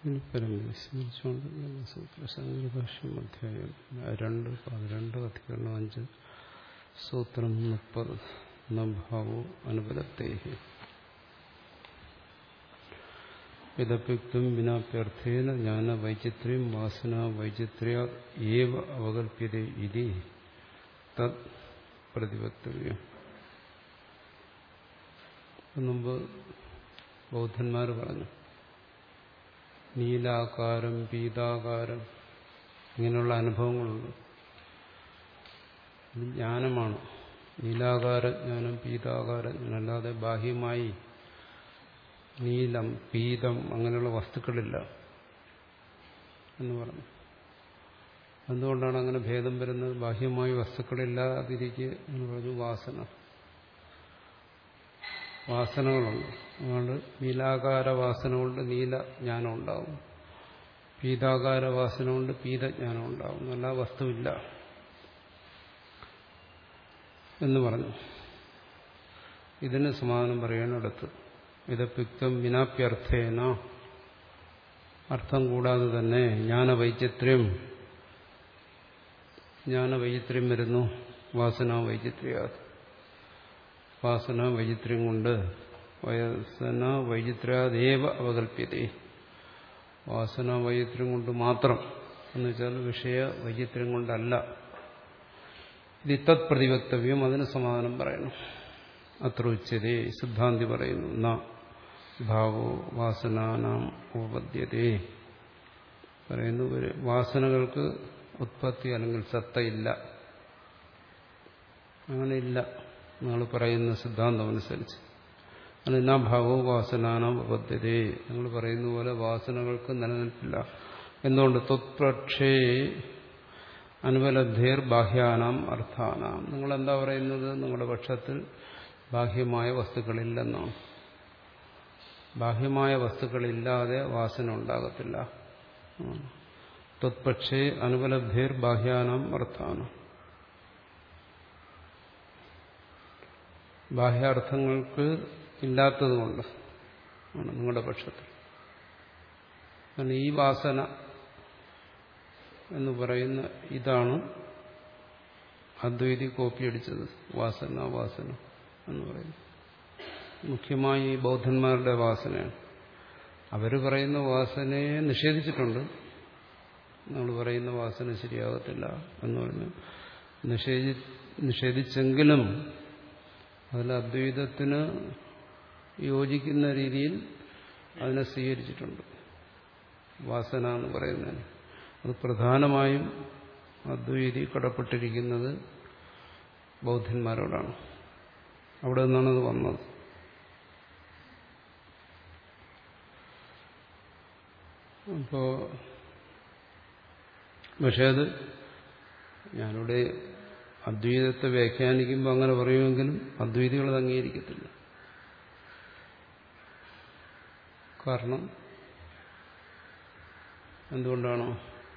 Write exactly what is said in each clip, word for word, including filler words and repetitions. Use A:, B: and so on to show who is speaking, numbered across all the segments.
A: ഇനി പരമവിസ്മരിച്ചുകൊണ്ട് സൂത്രശങ്കരഭാഷ്യം അധ്യായം രണ്ട് പതിരണ്ട് അധികരണം അഞ്ച് സൂത്രം മുപ്പത് നഭാവോ അനുപലത്തേഹി യദപ്യുക്തം വിനാപ്യർത്ഥേന ജ്ഞാന വൈചിത്ര്യം വാസന വൈചിത്ര്യ ഏവ അവകല്പ്യതേ ഇതി തത് പ്രതിവക്തവ്യം. മുമ്പ് ബൗദ്ധന്മാർ പറഞ്ഞു നീലാകാരം പീതാകാരം ഇങ്ങനെയുള്ള അനുഭവങ്ങളുണ്ട്. ഇത് ജ്ഞാനമാണ്. നീലാകാര ജ്ഞാനം പീതാകാര ജ്ഞാനം, അല്ലാതെ ബാഹ്യമായി നീലം പീതം അങ്ങനെയുള്ള വസ്തുക്കളില്ല എന്ന് പറഞ്ഞു. എന്തുകൊണ്ടാണ് അങ്ങനെ ഭേദം വരുന്നത്? ബാഹ്യമായി വസ്തുക്കളില്ലാതിരിക്കുക എന്ന് പറഞ്ഞു. വാസന വാസനകളുണ്ട്. അതുകൊണ്ട് നീലാകാര വാസന കൊണ്ട് നീല ജ്ഞാനം ഉണ്ടാവും, പീതാകാര വാസന കൊണ്ട് പീതജ്ഞാനം ഉണ്ടാവും. നല്ല വസ്തുവില്ല എന്ന് പറഞ്ഞു. ഇതിന് സമാധാനം പറയാനടുത്ത് ഇതപ്യുക്തം വിനാപ്യർത്ഥേന, അർത്ഥം കൂടാതെ തന്നെ ജ്ഞാനവൈചിത്ര്യം ജ്ഞാനവൈചിത്ര്യം വരുന്നു. വാസന വൈചിത്ര്യ, വാസന വൈചിത്ര്യം കൊണ്ട് വാസന വൈചിത്ര്യാദേവ അവകല്പ്യതേ, വാസന വൈചിത്ര്യം കൊണ്ട് മാത്രം എന്ന് വെച്ചാൽ വിഷയ വൈചിത്ര്യം കൊണ്ടല്ല. ഇത് തത് പ്രതിവക്തവ്യം, അതിന് സമാധാനം പറയണം. അത്ര ഉച്ചതേ, സിദ്ധാന്തി പറയുന്നു. ന ഭാവോ വാസനാനാം ഉപപദ്യതേ, പറയുന്നു വാസനകൾക്ക് ഉത്പത്തി അല്ലെങ്കിൽ സത്തയില്ല. അങ്ങനെയില്ല നിങ്ങൾ പറയുന്ന സിദ്ധാന്തം അനുസരിച്ച്. അല്ല, ന ഭാവോ വാസനാനാം ഉപപദ്യതേ, നിങ്ങൾ പറയുന്ന പോലെ വാസനകൾക്ക് നിലനിൽപ്പില്ല. എന്തുകൊണ്ട്? ത്വത്പക്ഷേ അനുപലബ്ധേർ ബാഹ്യാനാം അർത്ഥാനാം, നിങ്ങളെന്താ പറയുന്നത്? നിങ്ങളുടെ പക്ഷത്തിൽ ബാഹ്യമായ വസ്തുക്കളില്ലെന്നാണ്. ബാഹ്യമായ വസ്തുക്കളില്ലാതെ വാസന ഉണ്ടാകത്തില്ല. ത്വത്പക്ഷേ അനുപലബ്ധേർ ബാഹ്യാനാം അർത്ഥാനാം, ബാഹ്യാർത്ഥങ്ങൾക്ക് ഇല്ലാത്തതുകൊണ്ട് ആണ് നിങ്ങളുടെ പക്ഷത്തിൽ. ഈ വാസന എന്ന് പറയുന്ന ഇതാണ് അദ്വൈതി കോപ്പിയടിച്ചത്. വാസന വാസന എന്ന് പറയുന്നത് മുഖ്യമായി ബൗദ്ധന്മാരുടെ വാസനയാണ്. അവർ പറയുന്ന വാസനയെ നിഷേധിച്ചിട്ടുണ്ട്. നമ്മൾ പറയുന്ന വാസന ശരിയാകത്തില്ല എന്ന് പറഞ്ഞു നിഷേധി നിഷേധിച്ചെങ്കിലും അതിൽ അദ്വൈതത്തിന് യോജിക്കുന്ന രീതിയിൽ അതിനെ സ്വീകരിച്ചിട്ടുണ്ട്. വാസന എന്ന് പറയുന്നതിന് അത് പ്രധാനമായും അദ്വൈതി കടപ്പെട്ടിരിക്കുന്നത് ബൗദ്ധന്മാരോടാണ്. അവിടെ നിന്നാണ് അത് വന്നത്. അപ്പോ പക്ഷേ അത് ഞാനിവിടെ അദ്വൈതത്തെ വ്യാഖ്യാനിക്കുമ്പോൾ അങ്ങനെ പറയുമെങ്കിലും അദ്വൈതികൾ അത് അംഗീകരിക്കത്തില്ല. കാരണം എന്തുകൊണ്ടാണോ?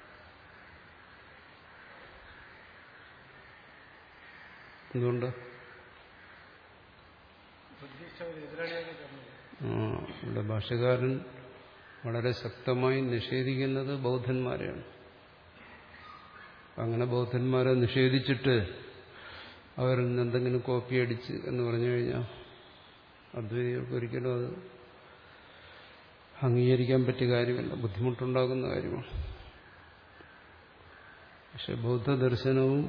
A: എന്തുകൊണ്ട്? ആ ഇവിടെ ഭാഷ്യകാരൻ വളരെ ശക്തമായി നിഷേധിക്കുന്നത് ബൗദ്ധന്മാരെയാണ്. അങ്ങനെ ബൗദ്ധന്മാരെ നിഷേധിച്ചിട്ട് അവരിൽ നിന്ന് എന്തെങ്കിലും കോപ്പി അടിച്ച് എന്ന് പറഞ്ഞു കഴിഞ്ഞാൽ അദ്വൈതികൾക്ക് ഒരിക്കലും അത് അംഗീകരിക്കാൻ പറ്റിയ കാര്യമല്ല, ബുദ്ധിമുട്ടുണ്ടാകുന്ന കാര്യമാണ്. പക്ഷെ ബൗദ്ധദർശനവും,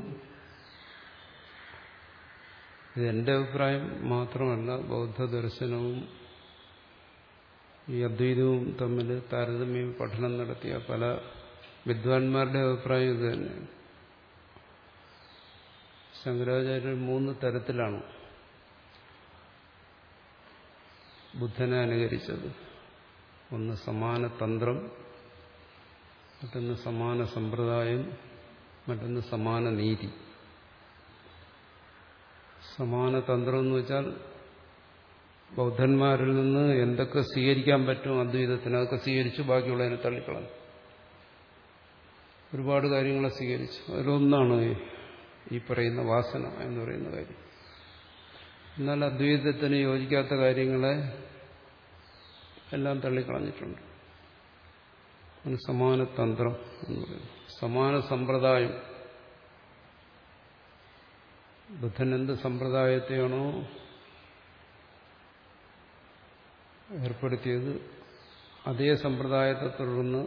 A: ഇതെന്റെ അഭിപ്രായം മാത്രമല്ല, ബൗദ്ധദർശനവും ഈ അദ്വൈതവും തമ്മിൽ താരതമ്യ പഠനം നടത്തിയ പല വിദ്വാൻമാരുടെ അഭിപ്രായം ഇത് തന്നെയാണ്. ശങ്കരാചാര്യർ മൂന്ന് തരത്തിലാണ് ബുദ്ധനെ അനുകരിച്ചത്. ഒന്ന് സമാന തന്ത്രം, മറ്റൊന്ന് സമാന സമ്പ്രദായം, മറ്റൊന്ന് സമാന നീതി. സമാന തന്ത്രം എന്ന് വെച്ചാൽ ബൗദ്ധന്മാരിൽ നിന്ന് എന്തൊക്കെ സ്വീകരിക്കാൻ പറ്റും അദ്വൈതത്തിന് അതൊക്കെ സ്വീകരിച്ചു, ബാക്കിയുള്ളതിനെ തള്ളിക്കളഞ്ഞു. ഒരുപാട് കാര്യങ്ങളെ സ്വീകരിച്ചു. അതിലൊന്നാണ് ഈ പറയുന്ന വാസന എന്ന് പറയുന്ന കാര്യം. എന്നാൽ അദ്വൈതത്തിന് യോജിക്കാത്ത കാര്യങ്ങളെ എല്ലാം തള്ളിക്കളഞ്ഞിട്ടുണ്ട്. സമാന തന്ത്രം എന്ന് പറയുന്നു. സമാന സമ്പ്രദായം. ബുദ്ധൻ എന്ത് സമ്പ്രദായത്തെയാണോ ഏർപ്പെടുത്തിയത് അതേ സമ്പ്രദായത്തെ തുടർന്ന്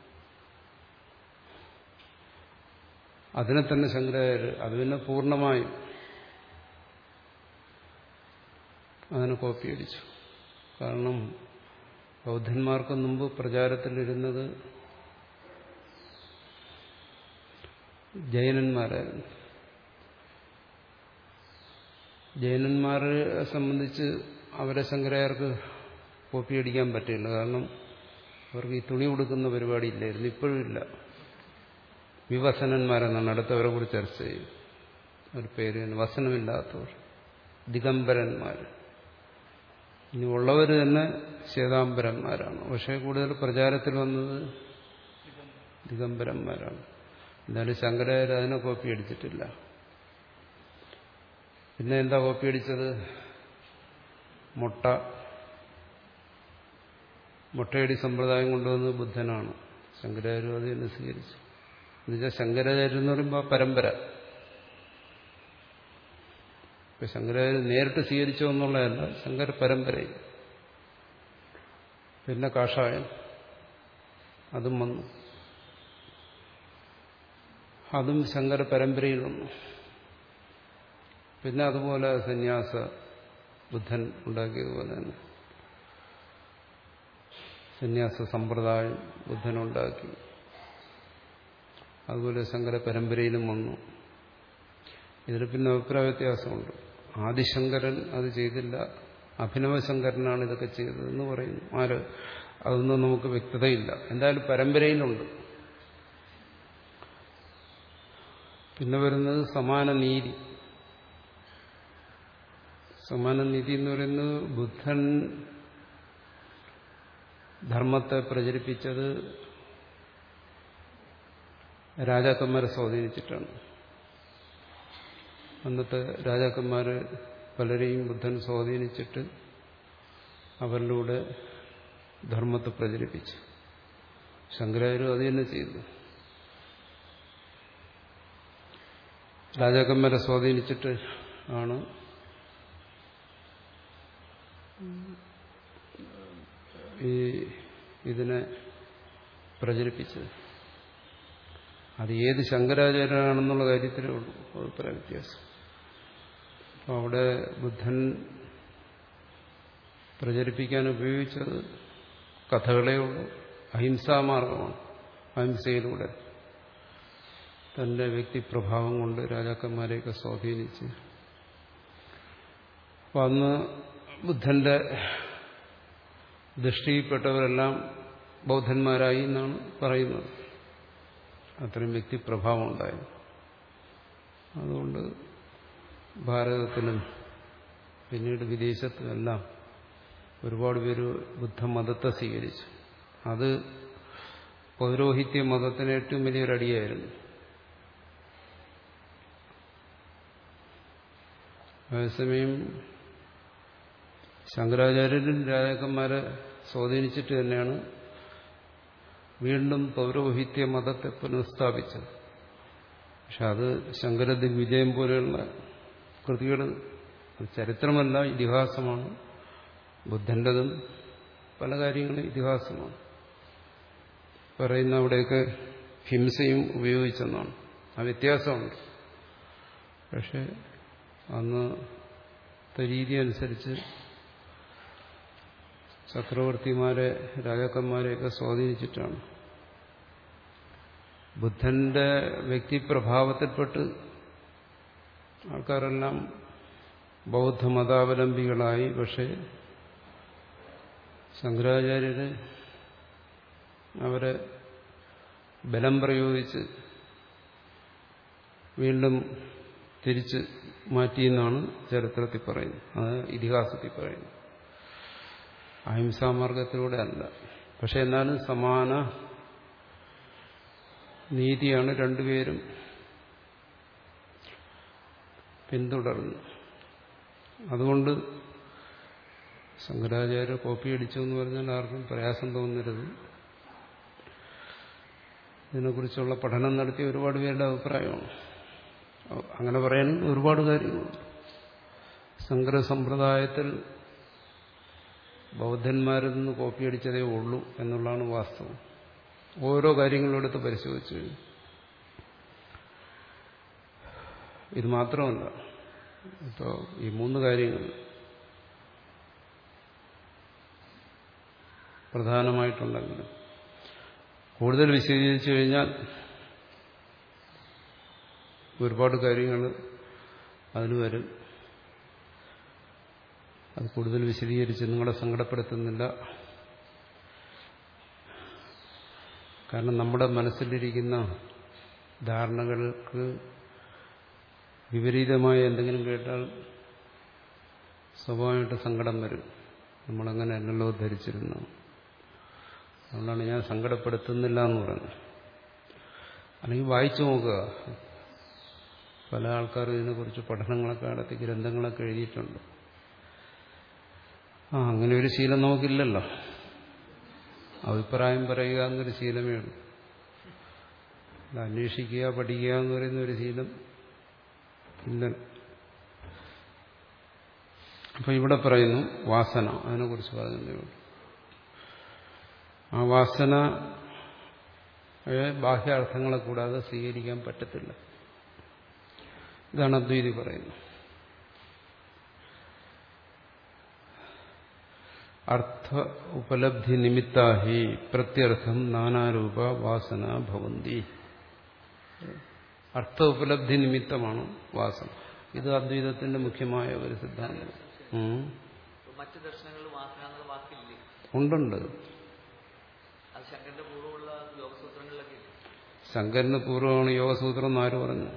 A: അതിനെ തന്നെ ശങ്കരാചാര്യർ അത് പിന്നെ പൂർണ്ണമായും അതിനെ കോപ്പിയടിച്ചു. കാരണം ബൗദ്ധന്മാർക്ക് മുമ്പ് പ്രചാരത്തിലിരുന്നത് ജൈനന്മാരായിരുന്നു. ജൈനന്മാരെ സംബന്ധിച്ച് അവരെ ശങ്കരാചാര്യർക്ക് കോപ്പിയടിക്കാൻ പറ്റില്ല. കാരണം അവർക്ക് ഈ തുണി ഉടുക്കുന്ന പരിപാടി ഇല്ലായിരുന്നു, ഇപ്പോഴും ഇല്ല. വിവസനന്മാരെന്നാണ് അടുത്തവരെ കുറിച്ച് ചർച്ച ചെയ്യും. ഒരു പേര് വസനമില്ലാത്തവർ, ദിഗംബരന്മാർ. ഇനി ഉള്ളവർ തന്നെ ശ്വേതാംബരന്മാരാണ്. പക്ഷേ കൂടുതൽ പ്രചാരത്തിൽ വന്നത് ദിഗംബരന്മാരാണ്. എന്തായാലും ശങ്കരാചാര്യർ അതിനെ കോപ്പി അടിച്ചിട്ടില്ല. പിന്നെ എന്താ കോപ്പി അടിച്ചത്? മുട്ട മുട്ടയടി സമ്പ്രദായം കൊണ്ടുവന്നത് ബുദ്ധനാണ്. ശങ്കരാചാര്യർ അത് തന്നെ സ്വീകരിച്ചു. എന്നുവെച്ചാൽ ശങ്കരാചാര്യർ എന്ന് പറയുമ്പോൾ പരമ്പര. ഇപ്പൊ ശങ്കരാചാര്യർ നേരിട്ട് സ്വീകരിച്ചോ എന്നുള്ളതല്ല, ശങ്കര പരമ്പരയിൽ. പിന്നെ കാഷായം അതും വന്നു. അതും ശങ്കര പരമ്പരയിൽ വന്നു. പിന്നെ അതുപോലെ സന്യാസ ബുദ്ധൻ ഉണ്ടാക്കിയതുപോലെ തന്നെ സന്യാസ സമ്പ്രദായം ബുദ്ധനുണ്ടാക്കി. അതുപോലെ ശങ്കര പരമ്പരയിലും വന്നു. ഇതിൽ പിന്നെ അഭിപ്രായ വ്യത്യാസമുണ്ട്. ആദിശങ്കരൻ അത് ചെയ്തില്ല, അഭിനവശങ്കരനാണ് ഇതൊക്കെ ചെയ്തതെന്ന് പറയുന്നു. ആര്? അതൊന്നും നമുക്ക് വ്യക്തതയില്ല. എന്തായാലും പരമ്പരയിലുണ്ട്. പിന്നെ വരുന്നത് സമാന നീതി. സമാന നീതി എന്ന് പറയുന്നത് ബുദ്ധൻ ധർമ്മത്തെ പ്രചരിപ്പിച്ചത് രാജാക്കന്മാരെ സ്വാധീനിച്ചിട്ടാണ്. അന്നത്തെ രാജാക്കന്മാർ പലരെയും ബുദ്ധൻ സ്വാധീനിച്ചിട്ട് അവരിലൂടെ ധർമ്മത്തെ പ്രചരിപ്പിച്ചു. ശങ്കരാചാര്യർ അത് തന്നെ ചെയ്തു. രാജാക്കന്മാരെ സ്വാധീനിച്ചിട്ട് ആണ് ഈ ഇതിനെ പ്രചരിപ്പിച്ചത്. അത് ഏത് ശങ്കരാചാര്യനാണെന്നുള്ള കാര്യത്തിലേ ഉള്ളൂ അഭിപ്രായ വ്യത്യാസം. അപ്പോൾ അവിടെ ബുദ്ധൻ പ്രചരിപ്പിക്കാൻ ഉപയോഗിച്ചത് കഥകളേ ഉള്ളൂ. അഹിംസാമാർഗമാണ്. അഹിംസയിലൂടെ തന്റെ വ്യക്തിപ്രഭാവം കൊണ്ട് രാജാക്കന്മാരെയൊക്കെ സ്വാധീനിച്ച്. അപ്പം അന്ന് ബുദ്ധന്റെ ദൃഷ്ടിയിൽപ്പെട്ടവരെല്ലാം ബൗദ്ധന്മാരായി എന്നാണ് പറയുന്നത്. അത്രയും വ്യക്തിപ്രഭാവം ഉണ്ടായി. അതുകൊണ്ട് ഭാരതത്തിലും പിന്നീട് വിദേശത്തുമെല്ലാം ഒരുപാട് പേര് ബുദ്ധമതത്തെ സ്വീകരിച്ചു. അത് പൗരോഹിത്യ മതത്തിന് ഏറ്റവും വലിയൊരടിയായിരുന്നു. അതേസമയം ശങ്കരാചാര്യരും രാജാക്കന്മാരെ സ്വാധീനിച്ചിട്ട് തന്നെയാണ് വീണ്ടും പൗരോഹിത്യ മതത്തെ പുനഃസ്ഥാപിച്ചത്. പക്ഷെ അത് ശങ്കരദിഗ്വിജയം പോലെയുള്ള കൃതികൾ ചരിത്രമല്ല, ഇതിഹാസമാണ്. ബുദ്ധൻ്റെതും പല കാര്യങ്ങളും ഇതിഹാസമാണ്. പറയുന്ന അവിടെയൊക്കെ ഹിംസയും ഉപയോഗിച്ചെന്നാണ്. ആ വ്യത്യാസമുണ്ട്. പക്ഷെ അന്നത്തെ രീതി അനുസരിച്ച് ചക്രവർത്തിമാരെ രാജാക്കന്മാരെയൊക്കെ സ്വാധീനിച്ചിട്ടാണ്. ബുദ്ധന്റെ വ്യക്തിപ്രഭാവത്തിൽപ്പെട്ട് ആൾക്കാരെല്ലാം ബൗദ്ധമതാവലംബികളായി. പക്ഷേ ശങ്കരാചാര്യര് അവരെ ബലം പ്രയോഗിച്ച് വീണ്ടും തിരിച്ച് മാറ്റിയെന്നാണ് ചരിത്രത്തിൽ പറയുന്നത്. അത് ഇതിഹാസത്തിൽ പറയുന്നത്. അഹിംസാമാർഗത്തിലൂടെ അല്ല. പക്ഷെ എന്നാലും സമാന നീതിയാണ് രണ്ടുപേരും പിന്തുടർന്നു. അതുകൊണ്ട് ശങ്കരാചാര്യ കോപ്പി അടിച്ചു എന്ന് പറഞ്ഞാൽ ആർക്കും പ്രയാസം തോന്നരുത്. ഇതിനെക്കുറിച്ചുള്ള പഠനം നടത്തിയ ഒരുപാട് പേരുടെ അഭിപ്രായമാണ്. അങ്ങനെ പറയാൻ ഒരുപാട് കാര്യങ്ങളുണ്ട്. ശങ്കര സമ്പ്രദായത്തിൽ ബൗദ്ധന്മാരിൽ നിന്ന് കോപ്പിയടിച്ചതേ ഉള്ളൂ എന്നുള്ളതാണ് വാസ്തവം. ഓരോ കാര്യങ്ങളും എടുത്ത് പരിശോധിച്ചു കഴിഞ്ഞു. ഇത് മാത്രമല്ല, ഇപ്പോൾ ഈ മൂന്ന് കാര്യങ്ങൾ പ്രധാനമായിട്ടുണ്ടെങ്കിലും കൂടുതൽ വിശദീകരിച്ചു കഴിഞ്ഞാൽ ഒരുപാട് കാര്യങ്ങൾ അതിന് വരും. അത് കൂടുതൽ വിശദീകരിച്ച് നിങ്ങളെ സങ്കടപ്പെടുത്തുന്നില്ല. കാരണം നമ്മുടെ മനസ്സിലിരിക്കുന്ന ധാരണകൾക്ക് വിപരീതമായ എന്തെങ്കിലും കേട്ടാൽ സ്വാഭാവികമായിട്ട് സങ്കടം വരും. നമ്മളങ്ങനെ അല്ലല്ലോ ധരിച്ചിരുന്നു. അതുകൊണ്ടാണ് ഞാൻ സങ്കടപ്പെടുത്തുന്നില്ല എന്ന് പറയുന്നത്. അല്ലെങ്കിൽ വായിച്ചു നോക്കുക. പല ആൾക്കാരും ഇതിനെക്കുറിച്ച് പഠനങ്ങളൊക്കെ നടത്തി ഗ്രന്ഥങ്ങളൊക്കെ എഴുതിയിട്ടുണ്ട്. ആ അങ്ങനെ ഒരു ശീലം നമുക്കില്ലല്ലോ. അഭിപ്രായം പറയുക എന്നൊരു ശീലമേ ഉള്ളൂ. അന്വേഷിക്കുക, പഠിക്കുക എന്ന് പറയുന്ന ഒരു ശീലം ഇല്ല. അപ്പൊ ഇവിടെ പറയുന്നു വാസന, അതിനെക്കുറിച്ച് പറയുന്നതേ ഉള്ളൂ. ആ വാസന ബാഹ്യാർത്ഥങ്ങളെ കൂടാതെ സ്വീകരിക്കാൻ പറ്റത്തില്ല. ഇതാണ് അദ്വൈതി പറയുന്നത്. അർത്ഥ ഉപലബ്ധി നിമിത്താഹി പ്രത്യർത്ഥം നാനാരൂപ വാസന ഭവന്തി. അർത്ഥ ഉപലബ്ധി നിമിത്തമാണ് വാസന. ഇത് അദ്വൈതത്തിന്റെ മുഖ്യമായ ഒരു സിദ്ധാന്തം.
B: മറ്റു ദർശനങ്ങളിൽ വാസന എന്നുള്ള വാക്കില്ലേ?
A: ഉണ്ടുണ്ട്.
B: അത് ശങ്കരന്റെ പൂർവ്വമുള്ള യോഗസൂത്രങ്ങളിലൊക്കെ.
A: ശങ്കരന് പൂർവ്വമാണ് യോഗസൂത്രം എന്ന് ആര് പറഞ്ഞു?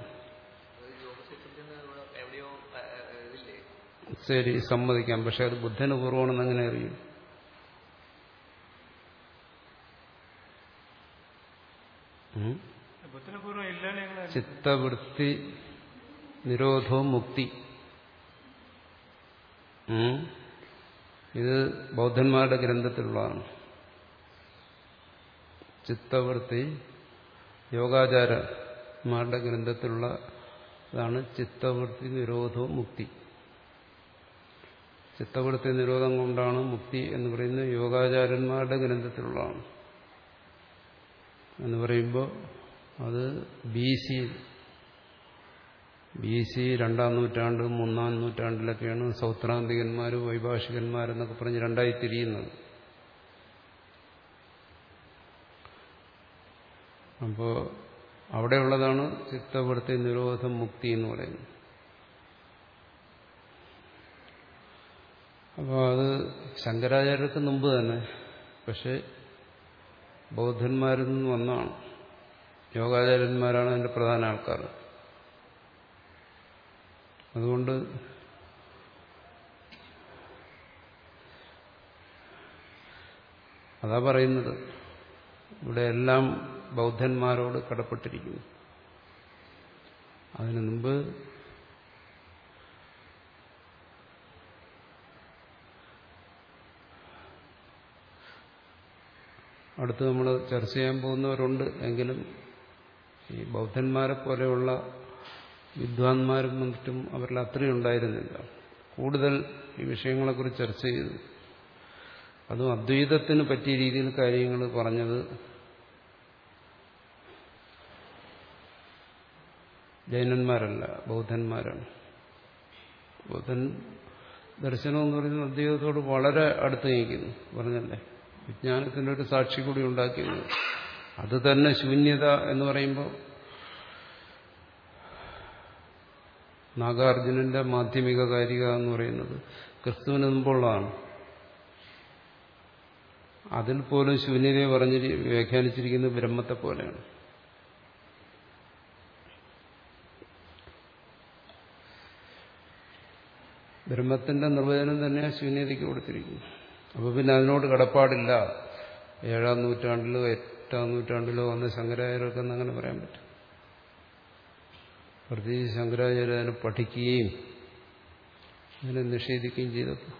A: ശരി, സമ്മതിക്കാം. പക്ഷെ അത് ബുദ്ധന് പൂർവ്വമാണെന്ന് എങ്ങനെ അറിയും? ചിത്തവൃത്തി നിരോധവും മുക്തി, ഇത് ബൗദ്ധന്മാരുടെ ഗ്രന്ഥത്തിലുള്ളതാണ്. ചിത്തവൃത്തി യോഗാചാരന്മാരുടെ ഗ്രന്ഥത്തിലുള്ള ഇതാണ് ചിത്തവൃത്തി നിരോധവും മുക്തി. ചിത്തവൃത്തി നിരോധം കൊണ്ടാണ് മുക്തി എന്ന് പറയുന്നത് യോഗാചാര്യന്മാരുടെ ഗ്രന്ഥത്തിലുള്ളതാണ്. എന്ന് പറയുമ്പോൾ അത് ബി സി ബി സി രണ്ടാം നൂറ്റാണ്ട് മൂന്നാം നൂറ്റാണ്ടിലൊക്കെയാണ് സൗത്രാന്തികന്മാർ വൈഭാഷികന്മാരെന്നൊക്കെ പറഞ്ഞ് രണ്ടായി തിരിയുന്നത്. അപ്പോൾ അവിടെയുള്ളതാണ് ചിത്തവൃത്തി നിരോധം മുക്തി എന്ന് പറയുന്നത്. അപ്പോൾ അത് ശങ്കരാചാര്യർക്ക് മുമ്പ് തന്നെ, പക്ഷെ ബൗദ്ധന്മാരിൽ നിന്ന് വന്നാണ്. യോഗാചാര്യന്മാരാണ് അതിൻ്റെ പ്രധാന ആൾക്കാർ. അതുകൊണ്ട് അതാ പറയുന്നത്, ഇവിടെ എല്ലാം ബൗദ്ധന്മാരോട് കടപ്പെട്ടിരിക്കുന്നു. അതിനു മുമ്പ് അടുത്ത് നമ്മൾ ചർച്ച ചെയ്യാൻ പോകുന്നവരുണ്ട്. എങ്കിലും ഈ ബൗദ്ധന്മാരെ പോലെയുള്ള വിദ്വാൻമാരും മറ്റും അവരിൽ അത്രയും ഉണ്ടായിരുന്നില്ല. കൂടുതൽ ഈ വിഷയങ്ങളെക്കുറിച്ച് ചർച്ച ചെയ്തു. അതും അദ്വൈതത്തിന് പറ്റിയ രീതിയിൽ കാര്യങ്ങൾ പറഞ്ഞത് ജൈനന്മാരല്ല, ബൗദ്ധന്മാരാണ്. ബൗദ്ധൻ ദർശനം എന്ന് പറയുന്നത് അദ്വൈതത്തോട് വളരെ അടുത്ത് നിൽക്കുന്നു. പറഞ്ഞല്ലേ, വിജ്ഞാനത്തിൻ്റെ ഒരു സാക്ഷി കൂടി ഉണ്ടാക്കിയത്. അത് തന്നെ ശൂന്യത എന്ന് പറയുമ്പോൾ നാഗാർജുനന്റെ മാധ്യമിക കാരിക എന്ന് പറയുന്നത് ക്രിസ്തുവിന് മുമ്പുള്ളതാണ്. അതിൽ പോലും ശൂന്യതയെ പറഞ്ഞ് വ്യാഖ്യാനിച്ചിരിക്കുന്നത് ബ്രഹ്മത്തെ പോലെയാണ്. ബ്രഹ്മത്തിന്റെ നിർവചനം തന്നെ ശൂന്യതയ്ക്ക് കൊടുത്തിരിക്കുന്നു. അപ്പോൾ പിന്നെ അതിനോട് കടപ്പാടില്ല. ഏഴാം നൂറ്റാണ്ടിലോ എട്ടാം നൂറ്റാണ്ടിലോ വന്ന ശങ്കരാചാര്യർക്ക് അങ്ങനെ പറയാൻ പറ്റും. പ്രത്യേകിച്ച് ശങ്കരാചാര്യ അതിനെ പഠിക്കുകയും അതിനെ നിഷേധിക്കുകയും ചെയ്തപ്പോൾ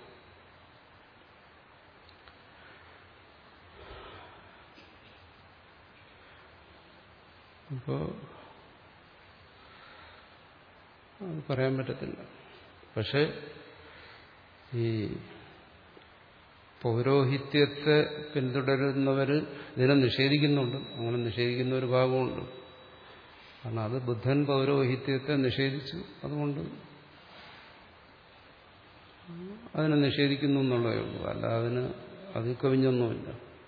A: അപ്പോൾ അത് പറയാൻ പറ്റത്തില്ല. പക്ഷെ ഈ പൗരോഹിത്യത്തെ പിന്തുടരുന്നവർ ഇതിനെ നിഷേധിക്കുന്നുണ്ട്. അങ്ങനെ നിഷേധിക്കുന്ന ഒരു ഭാഗമുണ്ട്. കാരണം അത് ബുദ്ധൻ പൗരോഹിത്യത്തെ നിഷേധിച്ചു, അതുകൊണ്ട് അതിനെ നിഷേധിക്കുന്നു എന്നുള്ളതേ ഉള്ളൂ. അല്ല അതിന് അതിൽ കവിഞ്ഞൊന്നുമില്ല.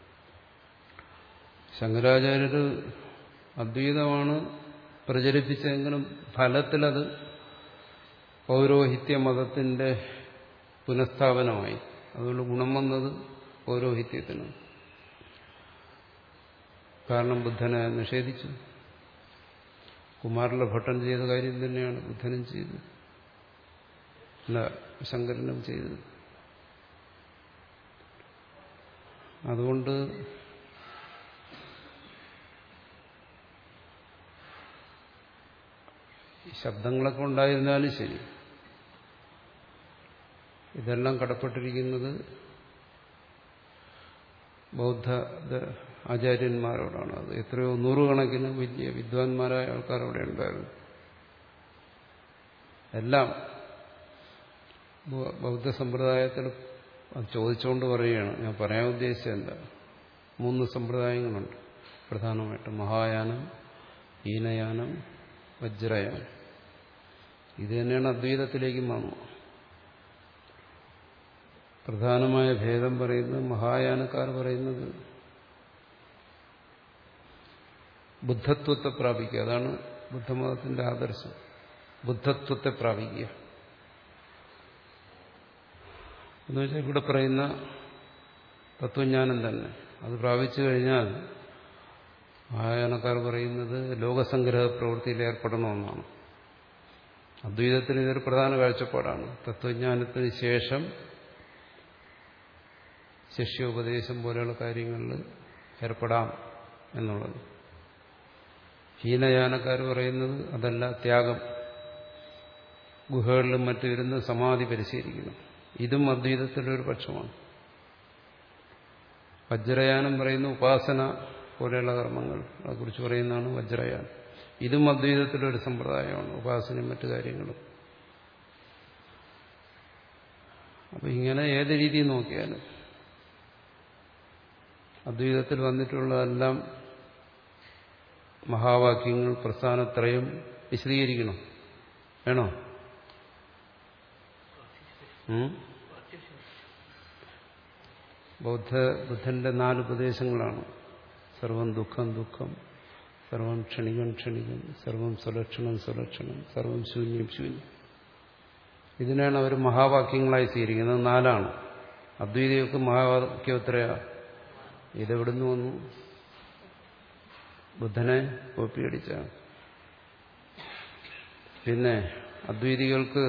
A: ശങ്കരാചാര്യർ അദ്വൈതമാണ് പ്രചരിപ്പിച്ചെങ്കിലും ഫലത്തിലത് പൗരോഹിത്യ മതത്തിന്റെ പുനഃസ്ഥാപനമായി. അതുകൊണ്ട് ഗുണം വന്നത് പൗരോഹിത്യത്തിന്. കാരണം ബുദ്ധനെ നിഷേധിച്ചു. കുമാരല ഭട്ടൻ ചെയ്ത കാര്യം തന്നെയാണ് ബുദ്ധനും ചെയ്തത്, അല്ല ശങ്കരനും ചെയ്തത്. അതുകൊണ്ട് ശബ്ദങ്ങളൊക്കെ ഉണ്ടായിരുന്നാലും ശരി, ഇതെല്ലാം കടപ്പെട്ടിരിക്കുന്നത് ബൗദ്ധ ആചാര്യന്മാരോടാണ്. അത് എത്രയോ നൂറുകണക്കിന് വലിയ വിദ്വാൻമാരായ ആൾക്കാർ അവിടെ ഉണ്ടായിരുന്നു. എല്ലാം ബൗദ്ധ സമ്പ്രദായത്തിൽ അത് ചോദിച്ചുകൊണ്ട് പറയുകയാണ്. ഞാൻ പറയാൻ ഉദ്ദേശിച്ചതല്ല. മൂന്ന് സമ്പ്രദായങ്ങളുണ്ട് പ്രധാനമായിട്ടും: മഹായാനം, ഹീനയാനം, വജ്രയാനം. ഇത് തന്നെയാണ് അദ്വൈതത്തിലേക്കും വന്നു. പ്രധാനമായ ഭേദം പറയുന്നത് മഹായാനക്കാർ പറയുന്നത് ബുദ്ധത്വത്തെ പ്രാപിക്കുക. അതാണ് ബുദ്ധമതത്തിന്റെ ആദർശം. ബുദ്ധത്വത്തെ പ്രാപിക്കുക എന്ന് വെച്ചാൽ ഇവിടെ പറയുന്ന തത്വജ്ഞാനം തന്നെ അത് പ്രാപിച്ചു കഴിഞ്ഞാൽ മഹായാനക്കാർ പറയുന്നത് ലോകസംഗ്രഹ പ്രവൃത്തിയിൽ ഏർപ്പെടണമെന്നാണ്. അദ്വൈതത്തിന് ഇതൊരു പ്രധാന കാഴ്ചപ്പാടാണ്. തത്വജ്ഞാനത്തിന് ശേഷം ശിഷ്യോപദേശം പോലെയുള്ള കാര്യങ്ങളിൽ ഏർപ്പെടാം എന്നുള്ളത്. ഹീനയാനക്കാർ പറയുന്നത് അതല്ല, ത്യാഗം, ഗുഹകളിലും മറ്റും ഇരുന്ന് സമാധി പരിശീലിക്കണം. ഇതും അദ്വൈതത്തിൻ്റെ ഒരു പക്ഷമാണ്. വജ്രയാനം പറയുന്ന ഉപാസന പോലെയുള്ള കർമ്മങ്ങളെ കുറിച്ച് പറയുന്നതാണ് വജ്രയാനം. ഇതും അദ്വൈതത്തിലൊരു സമ്പ്രദായമാണ്, ഉപാസനയും മറ്റു കാര്യങ്ങളും. അപ്പൊ ഇങ്ങനെ ഏത് രീതിയിൽ നോക്കിയാലും അദ്വൈതത്തിൽ വന്നിട്ടുള്ളതെല്ലാം മഹാവാക്യങ്ങൾ, പ്രസ്ഥാനത്രയം വിശദീകരിക്കണം. വേണോ? ബൗദ്ധ ബുദ്ധന്റെ നാല് ഉപദേശങ്ങളാണ്: സർവം ദുഃഖം ദുഃഖം, സർവം ക്ഷണികം ക്ഷണികം, സർവം സുലക്ഷണം സുലക്ഷണം, സർവം ശൂന്യം ശൂന്യം. ഇതിനാണ് അവർ മഹാവാക്യങ്ങളായി സ്വീകരിക്കുന്നത്. നാലാണ്. അദ്വൈതയൊക്കെ മഹാവാക്യം എത്രയാ? ഇതെവിടുന്ന് വന്നു? ബുദ്ധനെ കോപ്പിയടിച്ചാണ്. പിന്നെ അദ്വൈതികൾക്ക്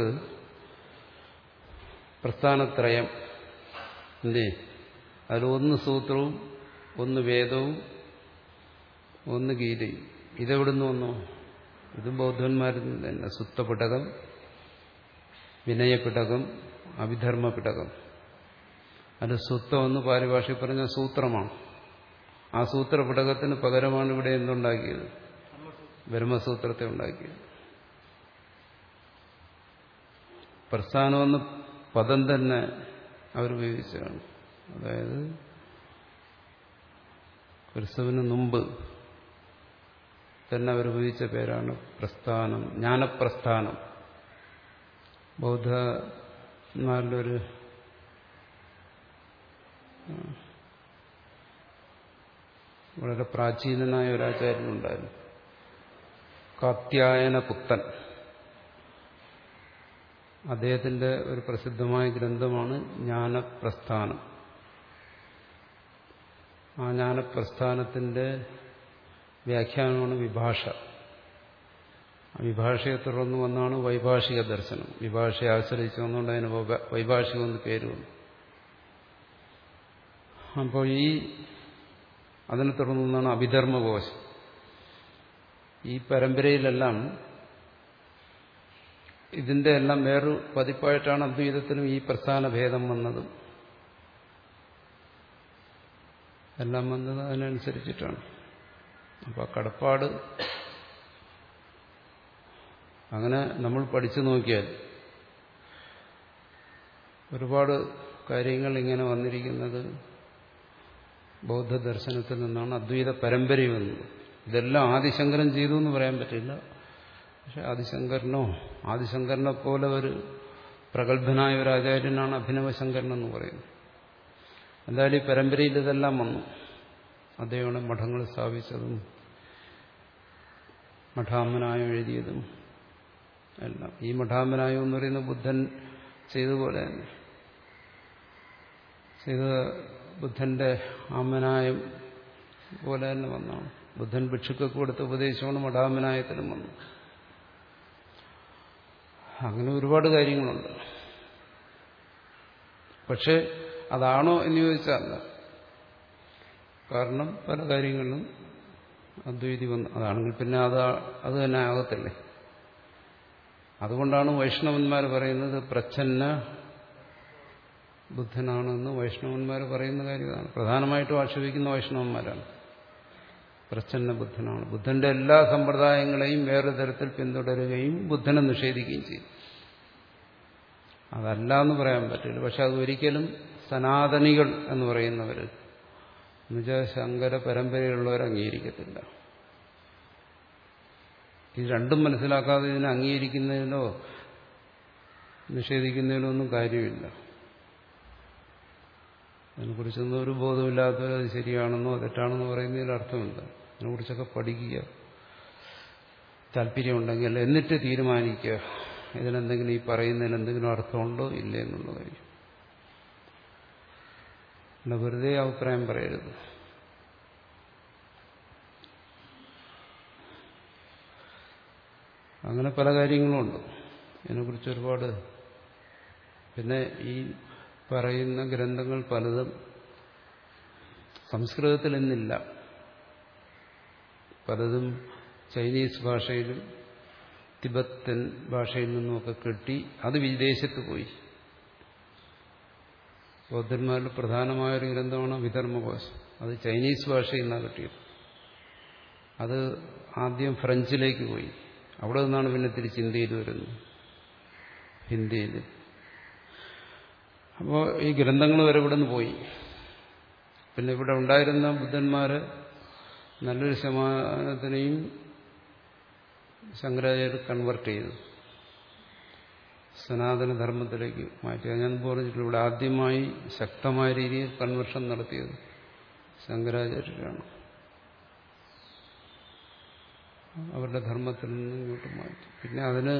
A: പ്രസ്ഥാനത്രയം എന്തേ? അതിലൊന്ന് സൂത്രവും, ഒന്ന് വേദവും, ഒന്ന് ഗീതയും. ഇതെവിടുന്ന് വന്നു? ഇതും ബൗദ്ധന്മാരിൽ നിന്ന് തന്നെ. സുത്തപിടകം, വിനയപിടകം, അഭിധർമ്മപിടകം. അത് സുത്തം എന്ന് പാരിഭാഷയിൽ പറഞ്ഞ സൂത്രമാണ്. ആ സൂത്രപിടകത്തിന് പകരമാണ് ഇവിടെ എന്തുണ്ടാക്കിയത്? ബ്രഹ്മസൂത്രത്തെ ഉണ്ടാക്കിയത്. പ്രസ്ഥാനമെന്ന് പദം തന്നെ അവർ ഉപയോഗിച്ചതാണ്. അതായത് ക്രിസ്തുവിന് മുമ്പ് തന്നെ അവർ ഉപയോഗിച്ച പേരാണ് പ്രസ്ഥാനം, ജ്ഞാനപ്രസ്ഥാനം. ബൗദ്ധന്മാരിലൊരു വളരെ പ്രാചീനനായ ഒരാചാര്യനുണ്ടായിരുന്നു, കാത്യായന പുത്തൻ. അദ്ദേഹത്തിന്റെ ഒരു പ്രസിദ്ധമായ ഗ്രന്ഥമാണ് ജ്ഞാനപ്രസ്ഥാനം. ആ ജ്ഞാനപ്രസ്ഥാനത്തിന്റെ വ്യാഖ്യാനമാണ് വിഭാഷ. വിഭാഷയെ തുടർന്ന് വന്നാണ് വൈഭാഷിക ദർശനം. വിഭാഷയെ ആശ്രയിച്ച് വന്നുകൊണ്ട് അതിന് വൈഭാഷികം എന്ന് പേര് വന്നു. അപ്പോൾ ഈ അതിനെ തുടർന്നാണ് അഭിധർമ്മകോശം. ഈ പരമ്പരയിലെല്ലാം ഇതിന്റെ എല്ലാം വേറൊരു പതിപ്പായിട്ടാണ് അദ്വൈതത്തിനും ഈ പ്രസ്ഥാന ഭേദം വന്നത്. എല്ലാം വന്നത് അതിനനുസരിച്ചിട്ടാണ്. അപ്പോൾ കടപ്പാട് അങ്ങനെ നമ്മൾ പഠിച്ചു നോക്കിയാൽ ഒരുപാട് കാര്യങ്ങൾ ഇങ്ങനെ വന്നിരിക്കുന്നത് ബൗദ്ധ ദർശനത്തിൽ നിന്നാണ്. അദ്വൈത പരമ്പരയിൽ വന്നത്. ഇതെല്ലാം ആദിശങ്കരൻ ചെയ്തു എന്ന് പറയാൻ പറ്റില്ല. പക്ഷെ ആദിശങ്കരനോ ആദിശങ്കരനെ പോലെ ഒരു പ്രഗത്ഭനായ ഒരു ആചാര്യനാണ് അഭിനവശങ്കരൻ എന്ന് പറയുന്നത്. എന്തായാലും ഈ പരമ്പരയിൽ ഇതെല്ലാം വന്നു. അദ്ദേഹമാണ് മഠങ്ങൾ സ്ഥാപിച്ചതും മഠാമനായം എഴുതിയതും എല്ലാം. ഈ മഠാമനായം എന്ന് പറയുന്നത് ബുദ്ധൻ ചെയ്തതുപോലെ തന്നെ ചെയ്ത ബുദ്ധന്റെ ആമനായം പോലെ തന്നെ വന്നാണ്. ബുദ്ധൻ ഭിക്ഷുക്കൾക്ക് കൊടുത്ത ഉപദേശമാണ് മഠാമനായത്തിലും വന്നു. അങ്ങനെ ഒരുപാട് കാര്യങ്ങളുണ്ട്. പക്ഷെ അതാണോ എന്ന് ചോദിച്ചാൽ കാരണം പല കാര്യങ്ങളിലും അദ്വൈതി വന്നു. അതാണെങ്കിൽ പിന്നെ അത് അത് തന്നെ ആകത്തില്ലേ. അതുകൊണ്ടാണ് വൈഷ്ണവന്മാർ പറയുന്നത് പ്രച്ഛന്ന ബുദ്ധനാണെന്ന് വൈഷ്ണവന്മാർ പറയുന്ന കാര്യമാണ്. പ്രധാനമായിട്ടും ആക്ഷേപിക്കുന്ന വൈഷ്ണവന്മാരാണ്. പ്രച്ഛന്ന ബുദ്ധനാണ്. ബുദ്ധന്റെ എല്ലാ സമ്പ്രദായങ്ങളെയും വേറെ തരത്തിൽ പിന്തുടരുകയും ബുദ്ധനെ നിഷേധിക്കുകയും ചെയ്യും. അതല്ല എന്ന് പറയാൻ പറ്റില്ല. പക്ഷെ അതൊരിക്കലും സനാതനികൾ എന്ന് പറയുന്നവർ എന്നുവെച്ചാൽ ശങ്കര പരമ്പരയുള്ളവർ അംഗീകരിക്കത്തില്ല. ഇത് രണ്ടും മനസ്സിലാക്കാതെ ഇതിനെ അംഗീകരിക്കുന്നതിനോ നിഷേധിക്കുന്നതിനോ ഒന്നും കാര്യമില്ല. അതിനെക്കുറിച്ചൊന്നും ഒരു ബോധമില്ലാത്തവർ അത് ശരിയാണെന്നോ തെറ്റാണെന്നോ പറയുന്നതിൽ അർത്ഥമില്ല. അതിനെക്കുറിച്ചൊക്കെ പഠിക്കുക, താല്പര്യമുണ്ടെങ്കിൽ എന്നിട്ട് തീരുമാനിക്കുക ഇതിനെന്തെങ്കിലും ഈ പറയുന്നതിൽ എന്തെങ്കിലും അർത്ഥമുണ്ടോ ഇല്ലേ എന്നുള്ള കാര്യം. അല്ല വെറുതെ അഭിപ്രായം പറയരുത്. അങ്ങനെ പല കാര്യങ്ങളുമുണ്ട്. ഇതിനെക്കുറിച്ച് ഒരുപാട്. പിന്നെ ഈ പറയുന്ന ഗ്രന്ഥങ്ങൾ പലതും സംസ്കൃതത്തിൽ ഇന്നില്ല. പലതും ചൈനീസ് ഭാഷയിലും തിബത്തൻ ഭാഷയിൽ നിന്നുമൊക്കെ കിട്ടി. അത് വിദേശത്ത് പോയി. ബൗദ്ധന്മാരിൽ പ്രധാനമായൊരു ഗ്രന്ഥമാണ് വിധർമ്മകോശം. അത് ചൈനീസ് ഭാഷയിൽ നിന്നാണ് കിട്ടിയത്. അത് ആദ്യം ഫ്രഞ്ചിലേക്ക് പോയി. അവിടെ നിന്നാണ് പിന്നെ തിരിച്ച് ഇന്ത്യയിൽ വരുന്നത്, ഹിന്ദിയിൽ. അപ്പോൾ ഈ ഗ്രന്ഥങ്ങൾ വരെ ഇവിടെ നിന്ന് പോയി. പിന്നെ ഇവിടെ ഉണ്ടായിരുന്ന ബുദ്ധന്മാരെ നല്ലൊരു ശതമാനത്തിനെയും ശങ്കരാചാര്യർ കൺവെർട്ട് ചെയ്തു, സനാതനധർമ്മത്തിലേക്ക് മാറ്റി. ഞാൻ പറഞ്ഞിട്ടുള്ള ഇവിടെ ആദ്യമായി ശക്തമായ രീതിയിൽ കൺവെർഷൻ നടത്തിയത് ശങ്കരാചാര്യരാണ്. അവരുടെ ധർമ്മത്തിൽ നിന്ന് ഇങ്ങോട്ട് മാറ്റി. പിന്നെ അതിന്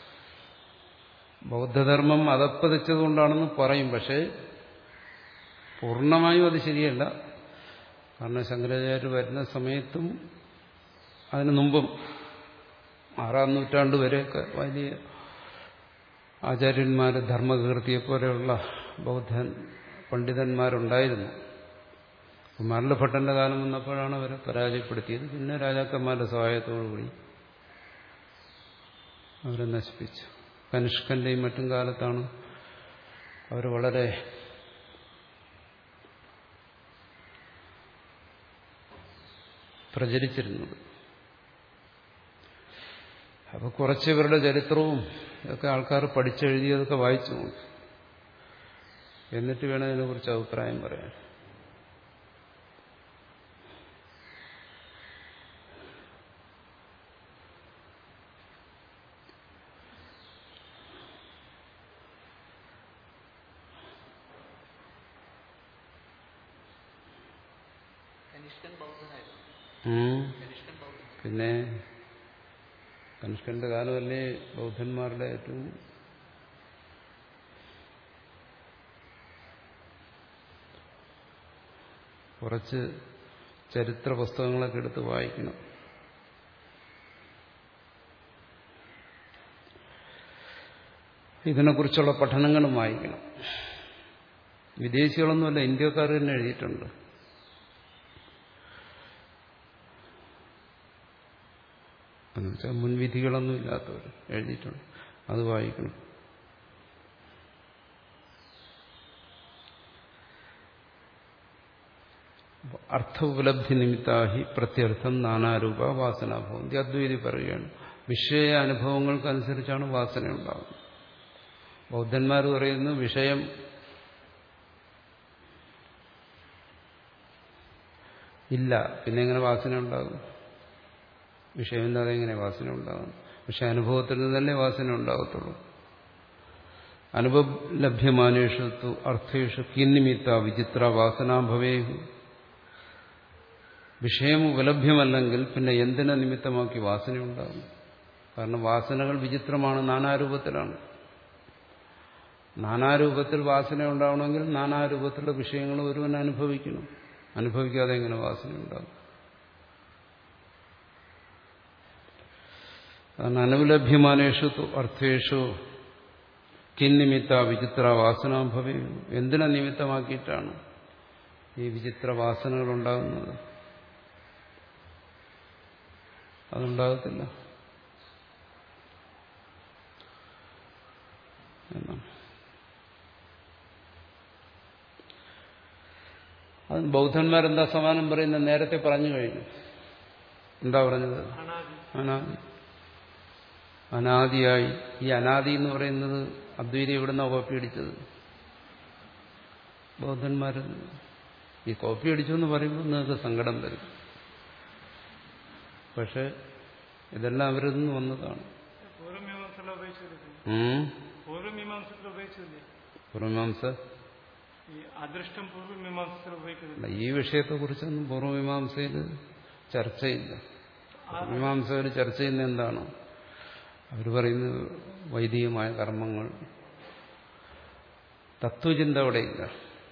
A: ബൗദ്ധധർമ്മം അധപ്പതിച്ചതുകൊണ്ടാണെന്ന് പറയും. പക്ഷേ പൂർണ്ണമായും അത് ശരിയല്ല. കാരണം ശങ്കരാചാര്യർ വരുന്ന സമയത്തും അതിനു മുമ്പും ആറാം നൂറ്റാണ്ട് വരെയൊക്കെ വലിയ ആചാര്യന്മാർ, ധർമ്മകീർത്തിയെ പോലെയുള്ള ബൗദ്ധ പണ്ഡിതന്മാരുണ്ടായിരുന്നു. കുമാരലഭട്ടന്റെ കാലം വന്നപ്പോഴാണ് അവരെ പരാജയപ്പെടുത്തിയത്. പിന്നെ രാജാക്കന്മാരുടെ സഹായത്തോടുകൂടി അവരെ നശിപ്പിച്ചു. കനിഷ്കന്റെയും മറ്റും കാലത്താണ് അവർ വളരെ പ്രചരിച്ചിരുന്നത്. അപ്പോൾ കുറച്ച് ഇവരുടെ ചരിത്രവും ഒക്കെ ആൾക്കാർ പഠിച്ചെഴുതിയതൊക്കെ വായിച്ചു നോക്കി. എന്നിട്ട് വേണം ഇതിനെക്കുറിച്ച് അഭിപ്രായം പറയാൻ. പിന്നെ കനിഷ്കന്റെ കാലമല്ലേ ബൗദ്ധന്മാരുടെ ഏറ്റവും കുറച്ച് ചരിത്ര പുസ്തകങ്ങളൊക്കെ എടുത്ത് വായിക്കണം. ഇതിനെക്കുറിച്ചുള്ള പഠനങ്ങളും വായിക്കണം. വിദേശികളൊന്നുമല്ല, ഇന്ത്യക്കാർ തന്നെ എഴുതിയിട്ടുണ്ട്. എന്നുവെച്ചാൽ മുൻവിധികളൊന്നും ഇല്ലാത്തവർ എഴുതിയിട്ടുണ്ട്. അത് വായിക്കണം. അർത്ഥ ഉപലബ്ധി നിമിത്താഹി പ്രത്യർത്ഥം നാനാരൂപ വാസനാഭവന്തി. അദ്വൈതി പറയുകയാണ്, വിഷയ അനുഭവങ്ങൾക്കനുസരിച്ചാണ് വാസന ഉണ്ടാകുന്നത്. ബൗദ്ധന്മാർ പറയുന്നു വിഷയം ഇല്ല, പിന്നെ എങ്ങനെ വാസന ഉണ്ടാകും? വിഷയമില്ലാതെ എങ്ങനെ വാസന ഉണ്ടാകും? പക്ഷെ അനുഭവത്തിൽ നിന്നല്ലേ വാസന ഉണ്ടാകത്തുള്ളൂ. അനുപലഭ്യമാനേഷു അർത്ഥേഷു കിന്നിമിത്ത വിചിത്ര വാസനാ ഭവേഹു. വിഷയം ഉപലഭ്യമല്ലെങ്കിൽ പിന്നെ എന്തിനെ നിമിത്തമാക്കി വാസന ഉണ്ടാകും? കാരണം വാസനകൾ വിചിത്രമാണ്, നാനാരൂപത്തിലാണ്. നാനാരൂപത്തിൽ വാസന ഉണ്ടാവണമെങ്കിൽ നാനാരൂപത്തിലുള്ള വിഷയങ്ങൾ ഒരുവൻ അനുഭവിക്കണം. അനുഭവിക്കാതെ എങ്ങനെ വാസന ഉണ്ടാകും? കാരണം അനുപലഭ്യമാനേഷു അർത്ഥേഷു കിന്നിമിത്ത വിചിത്ര വാസനാഭവേ. എന്തിനെ നിമിത്തമാക്കിയിട്ടാണ് ഈ വിചിത്ര വാസനകൾ ഉണ്ടാകുന്നത്? അതുണ്ടാകത്തില്ല എന്നാണ്. അത് ബൗദ്ധന്മാരെന്താ സമാനം പറയുന്നത്? നേരത്തെ പറഞ്ഞു കഴിഞ്ഞു. എന്താ പറഞ്ഞത്? അനാദി. അനാദിയായി. ഈ അനാദി എന്ന് പറയുന്നത് അദ്വൈതം എവിടുന്ന കോപ്പി അടിച്ചത്? ബൗദ്ധന്മാർ. ഈ കോപ്പി അടിച്ചു എന്ന് പറയുമ്പോൾ നിങ്ങൾക്ക് സങ്കടം വരും. പക്ഷെ ഇതെല്ലാം അവരിൽ നിന്ന് വന്നതാണ്. പൂർവമീമാംസ ഈ വിഷയത്തെക്കുറിച്ചൊന്നും പൂർവമീമാംസയിൽ ചർച്ചയില്ല. പൂർവമീമാംസയിൽ ചർച്ച ചെയ്യുന്ന എന്താണ്? അവർ പറയുന്നത് വൈദികമായ കർമ്മങ്ങൾ, തത്വചിന്ത അവിടെയില്ല.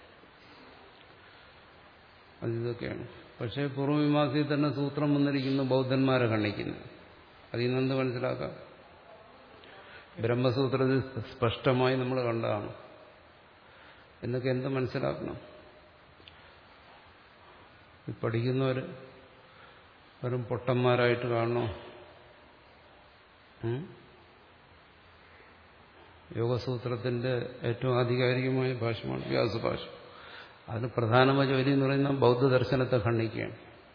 A: അതിതൊക്കെയാണ്. പക്ഷേ പൂർവമീമാംസയിൽ തന്നെ സൂത്രം വന്നിരിക്കുന്നു ബൗദ്ധന്മാരെ ഖണ്ഡിക്കുന്നു. അതിൽ നിന്നെന്ത് മനസ്സിലാക്കാം? ബ്രഹ്മസൂത്രത്തിൽ സ്പഷ്ടമായി നമ്മൾ കണ്ടതാണ്. എന്നൊക്കെ എന്ത് മനസ്സിലാക്കണം? പഠിക്കുന്നവർ വെറും പൊട്ടന്മാരായിട്ട് കാണണോ? യോഗസൂത്രത്തിന്റെ ഏറ്റവും ആധികാരികമായ ഭാഷമാണ് വ്യാസഭാഷ. അതിന് പ്രധാനമായ ജോലി എന്ന് പറയുന്നത് ബൗദ്ധ ദർശനത്തെ ഖണ്ഡിക്കുകയാണ്.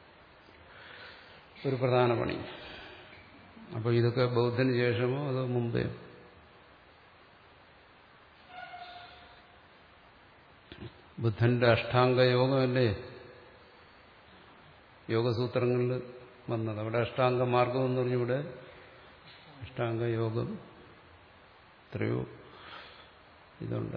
A: ഒരു പ്രധാന പണി. അപ്പോൾ ഇതൊക്കെ ബൗദ്ധന് ശേഷമോ അതോ മുമ്പേ? ബുദ്ധന്റെ അഷ്ടാംഗ യോഗമല്ലേ യോഗസൂത്രങ്ങളിൽ വന്നത്. അവിടെ അഷ്ടാംഗ മാർഗം എന്ന് പറഞ്ഞിവിടെ അഷ്ടാംഗ യോഗം എത്രയോ ഇതുണ്ട്.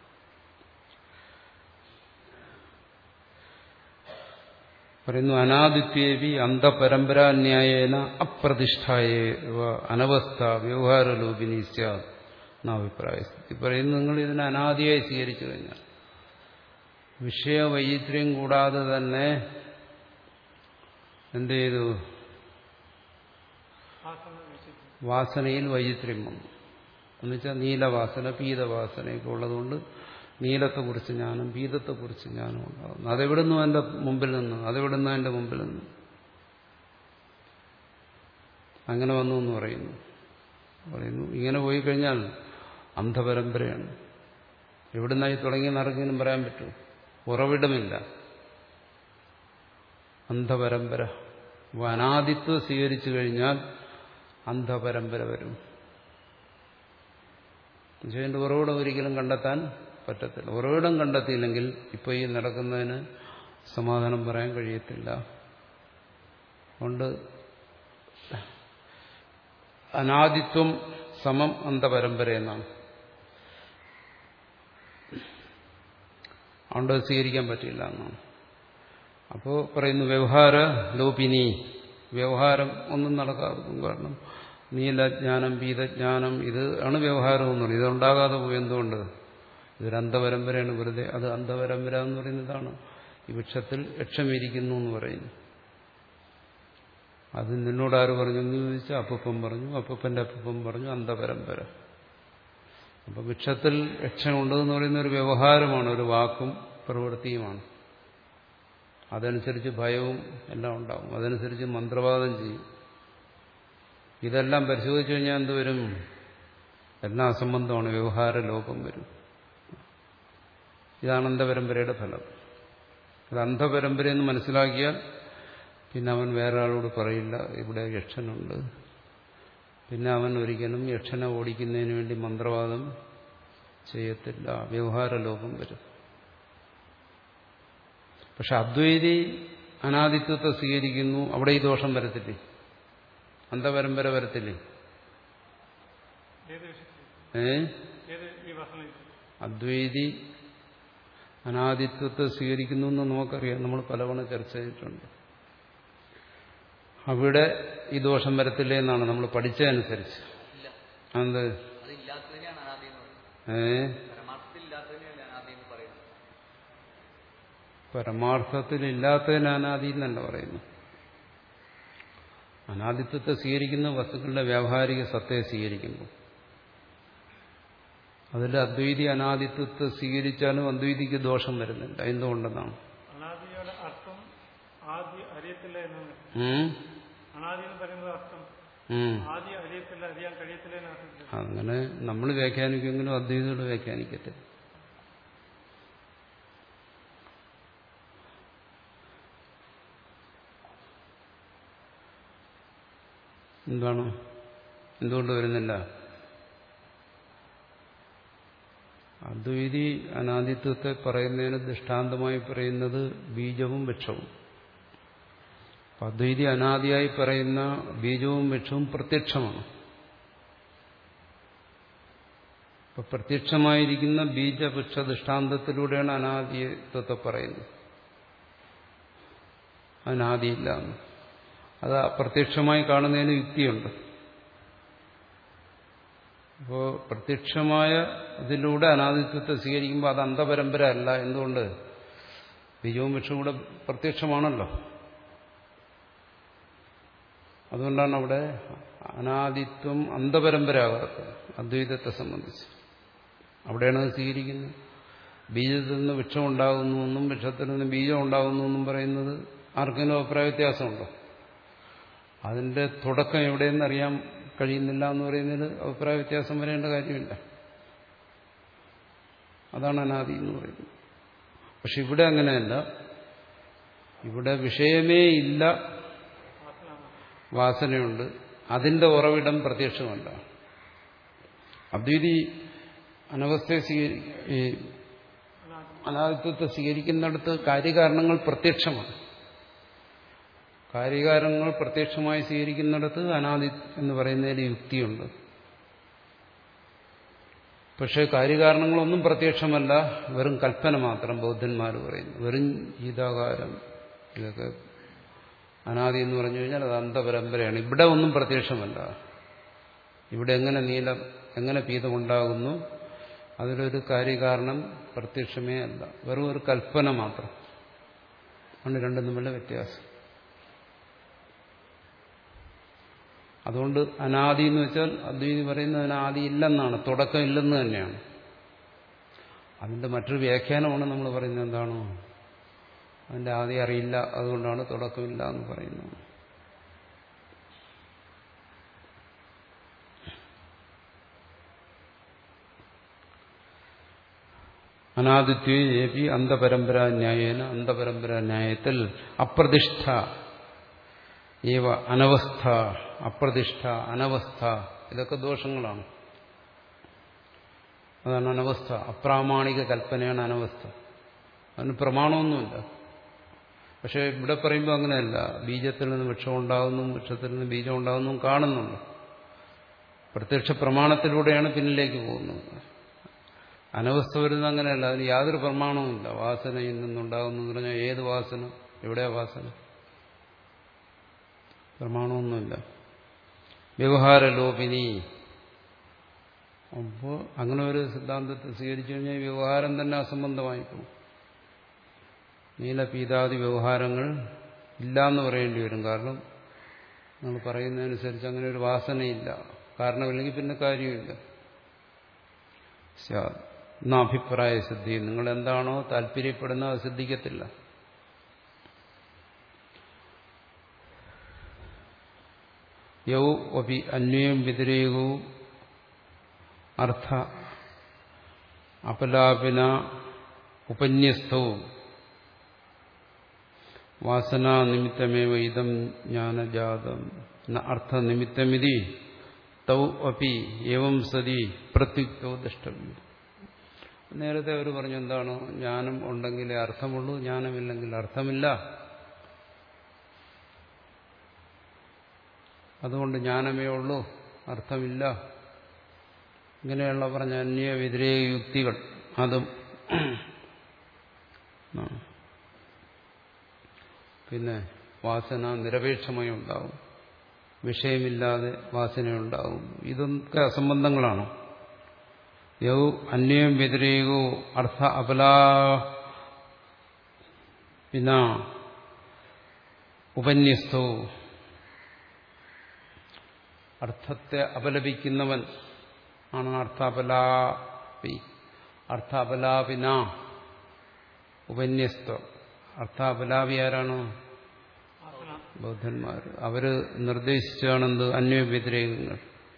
A: പറയുന്നു അനാദിത്യേവി അന്ധപരമ്പരാന്യായേന അപ്രതിഷ്ഠായേവ അനവസ്ഥ വ്യവഹാരലോപിനി സ്യാത് എന്നാഭിപ്രായസ്ഥിതി. പറയുന്നു നിങ്ങൾ ഇതിനെ അനാദിയായി സ്വീകരിച്ചു കഴിഞ്ഞാൽ വിഷയവൈചിത്ര്യം കൂടാതെ തന്നെ എന്ത് ചെയ്തു? വാസനയിൽ വൈചിത്ര്യം വന്നു. എന്നുവെച്ചാൽ നീലവാസന പീതവാസനയൊക്കെ ഉള്ളതുകൊണ്ട് നീലത്തെക്കുറിച്ച് ജ്ഞാനം പീതത്തെക്കുറിച്ച് ജ്ഞാനം ഉണ്ടാകുന്നു. അതെവിടുന്നു എൻ്റെ മുമ്പിൽ നിന്ന്? അതെവിടുന്ന എൻ്റെ മുമ്പിൽ നിന്ന്? അങ്ങനെ വന്നു എന്ന് പറയുന്നു. പറയുന്നു ഇങ്ങനെ പോയി കഴിഞ്ഞാൽ അന്ധപരമ്പരയാണ്. എവിടുന്നായി തുടങ്ങിയെന്ന് ആർക്കെങ്കിലും പറയാൻ പറ്റുമോ? ഉറവിടമില്ല. അന്ധപരമ്പര. അനാദിത്വം സ്വീകരിച്ചു കഴിഞ്ഞാൽ അന്ധപരമ്പര വരും. ഇതിന്റെ ഉറവിടം ഒരിക്കലും കണ്ടെത്താൻ പറ്റത്തില്ല. ഉറവിടം കണ്ടെത്തിയില്ലെങ്കിൽ ഇപ്പോൾ ഈ നടക്കുന്നതിന് സമാധാനം പറയാൻ കഴിയത്തില്ല. അതുകൊണ്ട് അനാദിത്വം സമം അന്ധപരമ്പര എന്നാണ്. അതുകൊണ്ട് സ്വീകരിക്കാൻ പറ്റില്ല എന്നാണ്. അപ്പോൾ പറയുന്നു വ്യവഹാര ലോപിനി. വ്യവഹാരം ഒന്നും നടക്കാതെ. കാരണം നീലജ്ഞാനം പീതജ്ഞാനം ഇത് ആണ് വ്യവഹാരം എന്ന് പറയുന്നത്. ഇതുണ്ടാകാതെ പോയി. എന്തുകൊണ്ട്? ഇതൊരു അന്ധപരമ്പരയാണ്. വെറുതെ അത് അന്ധപരമ്പര എന്ന് പറയുന്നതാണ്. ഈ വൃക്ഷത്തിൽ യക്ഷമിരിക്കുന്നു എന്ന് പറയുന്നു. അത് നിന്നോട് ആര് പറഞ്ഞു എന്ന് ചോദിച്ചാൽ അപ്പൂപ്പൻ പറഞ്ഞു. അപ്പൂപ്പന്റെ അപ്പൂപ്പൻ പറഞ്ഞു. അന്ധപരമ്പര. അപ്പം വൃക്ഷത്തിൽ യക്ഷമുണ്ടെന്ന് പറയുന്ന ഒരു വ്യവഹാരമാണ്, ഒരു വാക്കും പ്രവൃത്തിയുമാണ്. അതനുസരിച്ച് ഭയവും എല്ലാം ഉണ്ടാവും. അതനുസരിച്ച് മന്ത്രവാദം ചെയ്യും. ഇതെല്ലാം പരിശോധിച്ചു കഴിഞ്ഞാൽ എന്തുവരും? എല്ലാം അസംബന്ധമാണ്. വ്യവഹാര ലോകം വരും. ഇതാണ് അന്ധപരമ്പരയുടെ ഫലം. അത് അന്ധപരമ്പരയെന്ന് മനസ്സിലാക്കിയാൽ പിന്നെ അവൻ വേറെ ആളോട് പറയില്ല ഇവിടെ യക്ഷനുണ്ട്, പിന്നെ അവൻ ഒരിക്കലും യക്ഷനെ ഓടിക്കുന്നതിന് വേണ്ടി മന്ത്രവാദം ചെയ്യത്തില്ല. വ്യവഹാര ലോകം വരും. പക്ഷെ അദ്വൈതി അനാദിത്വത്തെ സ്വീകരിക്കുന്നു. അവിടെ ഈ ദോഷം വരത്തില്ലേ? അന്ധപരമ്പര വരത്തില്ലേ? ഏ അദ്വൈതി അനാദിത്വത്തെ സ്വീകരിക്കുന്നു എന്ന് നമുക്കറിയാം. നമ്മൾ പലവണ ചർച്ച ചെയ്തിട്ടുണ്ട്. അവിടെ ഈ ദോഷം വരത്തില്ലേ എന്നാണ് നമ്മൾ പഠിച്ചതനുസരിച്ച്. അത് ഏ പരമാർത്ഥത്തിലില്ലാത്തതിന് അനാദി എന്നല്ല പറയുന്നു. അനാദിത്വത്തെ സ്വീകരിക്കുന്ന വസ്തുക്കളുടെ വ്യാവഹാരിക സത്തയെ സ്വീകരിക്കുമ്പോൾ അതിൽ അദ്വൈതി അനാദിത്വത്തെ സ്വീകരിച്ചാലും അദ്വൈതിക്ക് ദോഷം വരുന്നില്ല. എന്തുകൊണ്ടെന്നാണ്? അങ്ങനെ നമ്മൾ വ്യാഖ്യാനിക്കുമെങ്കിലും അദ്വൈതിയോട് വ്യാഖ്യാനിക്കത്തില്ല. എന്താണ്? എന്തുകൊണ്ട് വരുന്നില്ല? അദ്വൈതി അനാദിത്വത്തെ പറയുന്നതിന് ദൃഷ്ടാന്തമായി പറയുന്നത് ബീജവും വൃക്ഷവും. അദ്വൈതി അനാദിയായി പറയുന്ന ബീജവും വൃക്ഷവും പ്രത്യക്ഷമാണ്. ഇപ്പൊ പ്രത്യക്ഷമായിരിക്കുന്ന ബീജവൃക്ഷ ദൃഷ്ടാന്തത്തിലൂടെയാണ് അനാദിത്വത്തെ പറയുന്നത്. അനാദിയില്ല. അത് പ്രത്യക്ഷമായി കാണുന്നതിന് യുക്തിയുണ്ട്. അപ്പോൾ പ്രത്യക്ഷമായ ഇതിലൂടെ അനാദിത്വത്തെ സ്വീകരിക്കുമ്പോൾ അത് അന്ധപരമ്പര അല്ല. എന്തുകൊണ്ട്? ബീജവും വൃക്ഷവും കൂടെ പ്രത്യക്ഷമാണല്ലോ. അതുകൊണ്ടാണ് അവിടെ അനാദിത്വം അന്ധപരമ്പരാകാത്തത് അദ്വൈതത്തെ സംബന്ധിച്ച്. അവിടെയാണ് അത് സ്വീകരിക്കുന്നത്. ബീജത്തിൽ നിന്ന് വൃക്ഷം ഉണ്ടാകുന്നു എന്നും വൃക്ഷത്തിൽ നിന്ന് ബീജം ഉണ്ടാകുന്നു എന്നും പറയുന്നത് ആർക്കെങ്കിലും അഭിപ്രായ വ്യത്യാസമുണ്ടോ? അതിന്റെ തുടക്കം എവിടെയെന്ന് അറിയാൻ കഴിയുന്നില്ല എന്ന് പറയുന്നതിൽ അഭിപ്രായ വ്യത്യാസം വരേണ്ട കാര്യമില്ല. അതാണ് അനാദി എന്ന് പറയുന്നത്. പക്ഷെ ഇവിടെ അങ്ങനെയല്ല. ഇവിടെ വിഷയമേ ഇല്ല, വാസനയുണ്ട്. അതിന്റെ ഉറവിടം പ്രത്യക്ഷമല്ല. അദ്വൈതി അനവസ്ഥയെ സ്വീകരി അനാദിത്വത്തെ സ്വീകരിക്കുന്നിടത്ത് കാര്യകാരണങ്ങൾ പ്രത്യക്ഷമാണ്. കാര്യകാരണങ്ങൾ പ്രത്യക്ഷമായി സ്വീകരിക്കുന്നിടത്ത് അനാദി എന്ന് പറയുന്നതിൽ യുക്തിയുണ്ട്. പക്ഷേ കാര്യകാരണങ്ങളൊന്നും പ്രത്യക്ഷമല്ല, വെറും കൽപ്പന മാത്രം ബൗദ്ധന്മാർ പറയുന്നു. വെറും ഗീതാകാരം ഇതൊക്കെ അനാദി എന്ന് പറഞ്ഞു കഴിഞ്ഞാൽ അത് അന്ധപരമ്പരയാണ്. ഇവിടെ ഒന്നും പ്രത്യക്ഷമല്ല. ഇവിടെ എങ്ങനെ നീലം എങ്ങനെ പീതമുണ്ടാകുന്നു, അതിലൊരു കാര്യകാരണം പ്രത്യക്ഷമേ അല്ല, വെറും ഒരു കൽപ്പന മാത്രം ആണ് രണ്ടും തമ്മിലുള്ള വ്യത്യാസം. അതുകൊണ്ട് അനാദി എന്ന് വെച്ചാൽ അദ്വൈതി പറയുന്നതിന് ആദി ഇല്ലെന്നാണ്, തുടക്കം ഇല്ലെന്ന് തന്നെയാണ്. അതിന്റെ മറ്റൊരു വ്യാഖ്യാനമാണ് നമ്മൾ പറയുന്നത്. എന്താണോ അതിന്റെ ആദി അറിയില്ല, അതുകൊണ്ടാണ് തുടക്കമില്ല എന്ന് പറയുന്നത്. അനാദിത്വേ അന്ധപരമ്പരാ ന്യായേന അന്ധപരമ്പരാ ന്യായത്തിൽ അപ്രതിഷ്ഠ ഏവ അനവസ്ഥ. അപ്രതിഷ്ഠ, അനവസ്ഥ, ഇതൊക്കെ ദോഷങ്ങളാണ്. അതാണ് അനവസ്ഥ. അപ്രാമാണിക കൽപ്പനയാണ് അനവസ്ഥ. അതിന് പ്രമാണമൊന്നുമില്ല. പക്ഷെ ഇവിടെ പറയുമ്പോൾ അങ്ങനെയല്ല. ബീജത്തിൽ നിന്ന് വൃക്ഷം ഉണ്ടാകുന്നു, വൃക്ഷത്തിൽ നിന്ന് ബീജം ഉണ്ടാകുന്നു കാണുന്നുണ്ട്. പ്രത്യക്ഷ പ്രമാണത്തിലൂടെയാണ് പിന്നിലേക്ക് പോകുന്നത്. അനവസ്ഥ വരുന്നത് അങ്ങനെയല്ല. അതിന് യാതൊരു പ്രമാണവുമില്ല. വാസനയിൽ നിന്നുണ്ടാകുന്നു എന്ന് പറഞ്ഞാൽ ഏത് വാസന, എവിടെയാ വാസന? പ്രമാണമൊന്നുമില്ല. വ്യവഹാരലോപിനി. അപ്പോൾ അങ്ങനെ ഒരു സിദ്ധാന്തത്തെ സ്വീകരിച്ചു കഴിഞ്ഞാൽ വ്യവഹാരം തന്നെ അസംബന്ധമായി പോകും. നീലപീതാദി വ്യവഹാരങ്ങൾ ഇല്ലാന്ന് പറയേണ്ടി വരും. കാരണം നമ്മൾ പറയുന്നതനുസരിച്ച് അങ്ങനെ ഒരു വാസനയില്ല. കാരണമില്ലെങ്കിൽ പിന്നെ കാര്യമില്ല. അഭിപ്രായ സിദ്ധി, നിങ്ങൾ എന്താണോ താല്പര്യപ്പെടുന്നത് അത് സിദ്ധിക്കത്തില്ല. യൗ അപി അന്വയം വ്യതിരേകവും അർത്ഥ അപലാപന ഉപന്യസ്തവും വാസനാനിമിത്തമേവ ഇതം ജ്ഞാനജാതം അർത്ഥനിമിത്തമിതി തൗ അപി ഏവം സതി പ്രത്യുക്തോ ദ്രഷ്ടവ്യം. നേരത്തെ അവർ പറഞ്ഞു എന്താണ്, ജ്ഞാനം ഉണ്ടെങ്കിലേ അർത്ഥമുള്ളൂ, ജ്ഞാനമില്ലെങ്കിൽ അർത്ഥമില്ല. അതുകൊണ്ട് ജ്ഞാനമേ ഉള്ളൂ, അർത്ഥമില്ല. ഇങ്ങനെയുള്ള പറഞ്ഞ അന്യ വ്യതിരേക യുക്തികൾ അതും. പിന്നെ വാസന നിരപേക്ഷമായി ഉണ്ടാവും, വിഷയമില്ലാതെ വാസനയുണ്ടാവും. ഇതൊക്കെ അസംബന്ധങ്ങളാണ്. യൗ അന്യം വ്യതിരേകോ അർത്ഥ അപലാ പിന്നെ ഉപന്യസ്തോ, അർത്ഥത്തെ അപലപിക്കുന്നവൻ ആണ് അർത്ഥാപലാപി. അർത്ഥാപലാപിന ഉപന്യസ്ത. അർത്ഥാപലാപി ആരാണ്? ബൗദ്ധന്മാർ. അവര് നിർദ്ദേശിച്ചാണെന്ത്? അന്വവ്യതിരേകങ്ങൾ.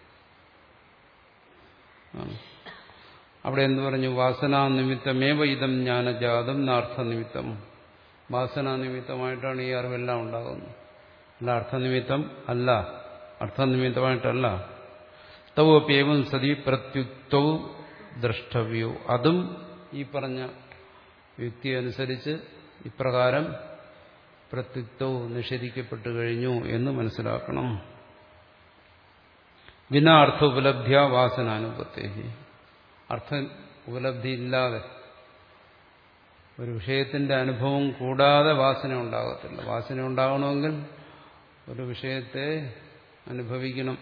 A: അവിടെ എന്ത് പറഞ്ഞു? വാസനാ നിമിത്തമേവ ഇതം ജ്ഞാനജാതം നാർത്ഥനിമിത്തം. വാസനാ നിമിത്തമായിട്ടാണ് ഈ അറിവെല്ലാം ഉണ്ടാകുന്നത്, അല്ല അർത്ഥനിമിത്തം അല്ല, അർത്ഥനിമിത്തമായിട്ടല്ല. തൗ അപ്യേവം സതി പ്രത്യുക്തൗ ദ്രഷ്ടവ്യോ. അതും ഈ പറഞ്ഞ യുക്തി അനുസരിച്ച് ഇപ്രകാരം പ്രത്യുക്തവും നിഷേധിക്കപ്പെട്ടു കഴിഞ്ഞു എന്ന് മനസ്സിലാക്കണം. വിനാ അർത്ഥ ഉപലബ്ധ്യ വാസനാനുപത്തേഹി. അർത്ഥ ഉപലബ്ധി ഇല്ലാതെ, ഒരു വിഷയത്തിന്റെ അനുഭവം കൂടാതെ വാസന ഉണ്ടാകത്തില്ല. വാസന ഉണ്ടാകണമെങ്കിൽ ഒരു വിഷയത്തെ അനുഭവിക്കണം.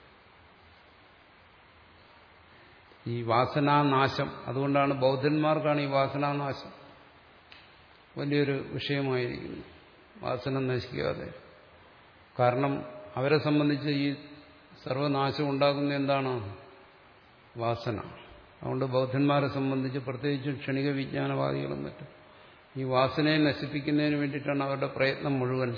A: ഈ വാസനാനാശം, അതുകൊണ്ടാണ് ബൗദ്ധന്മാർക്കാണ് ഈ വാസനാനാശം വലിയൊരു വിഷയമായിരിക്കുന്നു, വാസന നശിക്കാതെ. കാരണം അവരെ സംബന്ധിച്ച് ഈ സർവനാശം ഉണ്ടാക്കുന്ന എന്താണ്? വാസന. അതുകൊണ്ട് ബൗദ്ധന്മാരെ സംബന്ധിച്ച് പ്രത്യേകിച്ചും ക്ഷണിക വിജ്ഞാനവാദികളും മറ്റും ഈ വാസനയെ നശിപ്പിക്കുന്നതിന് വേണ്ടിയിട്ടാണ് അവരുടെ പ്രയത്നം മുഴുവൻ.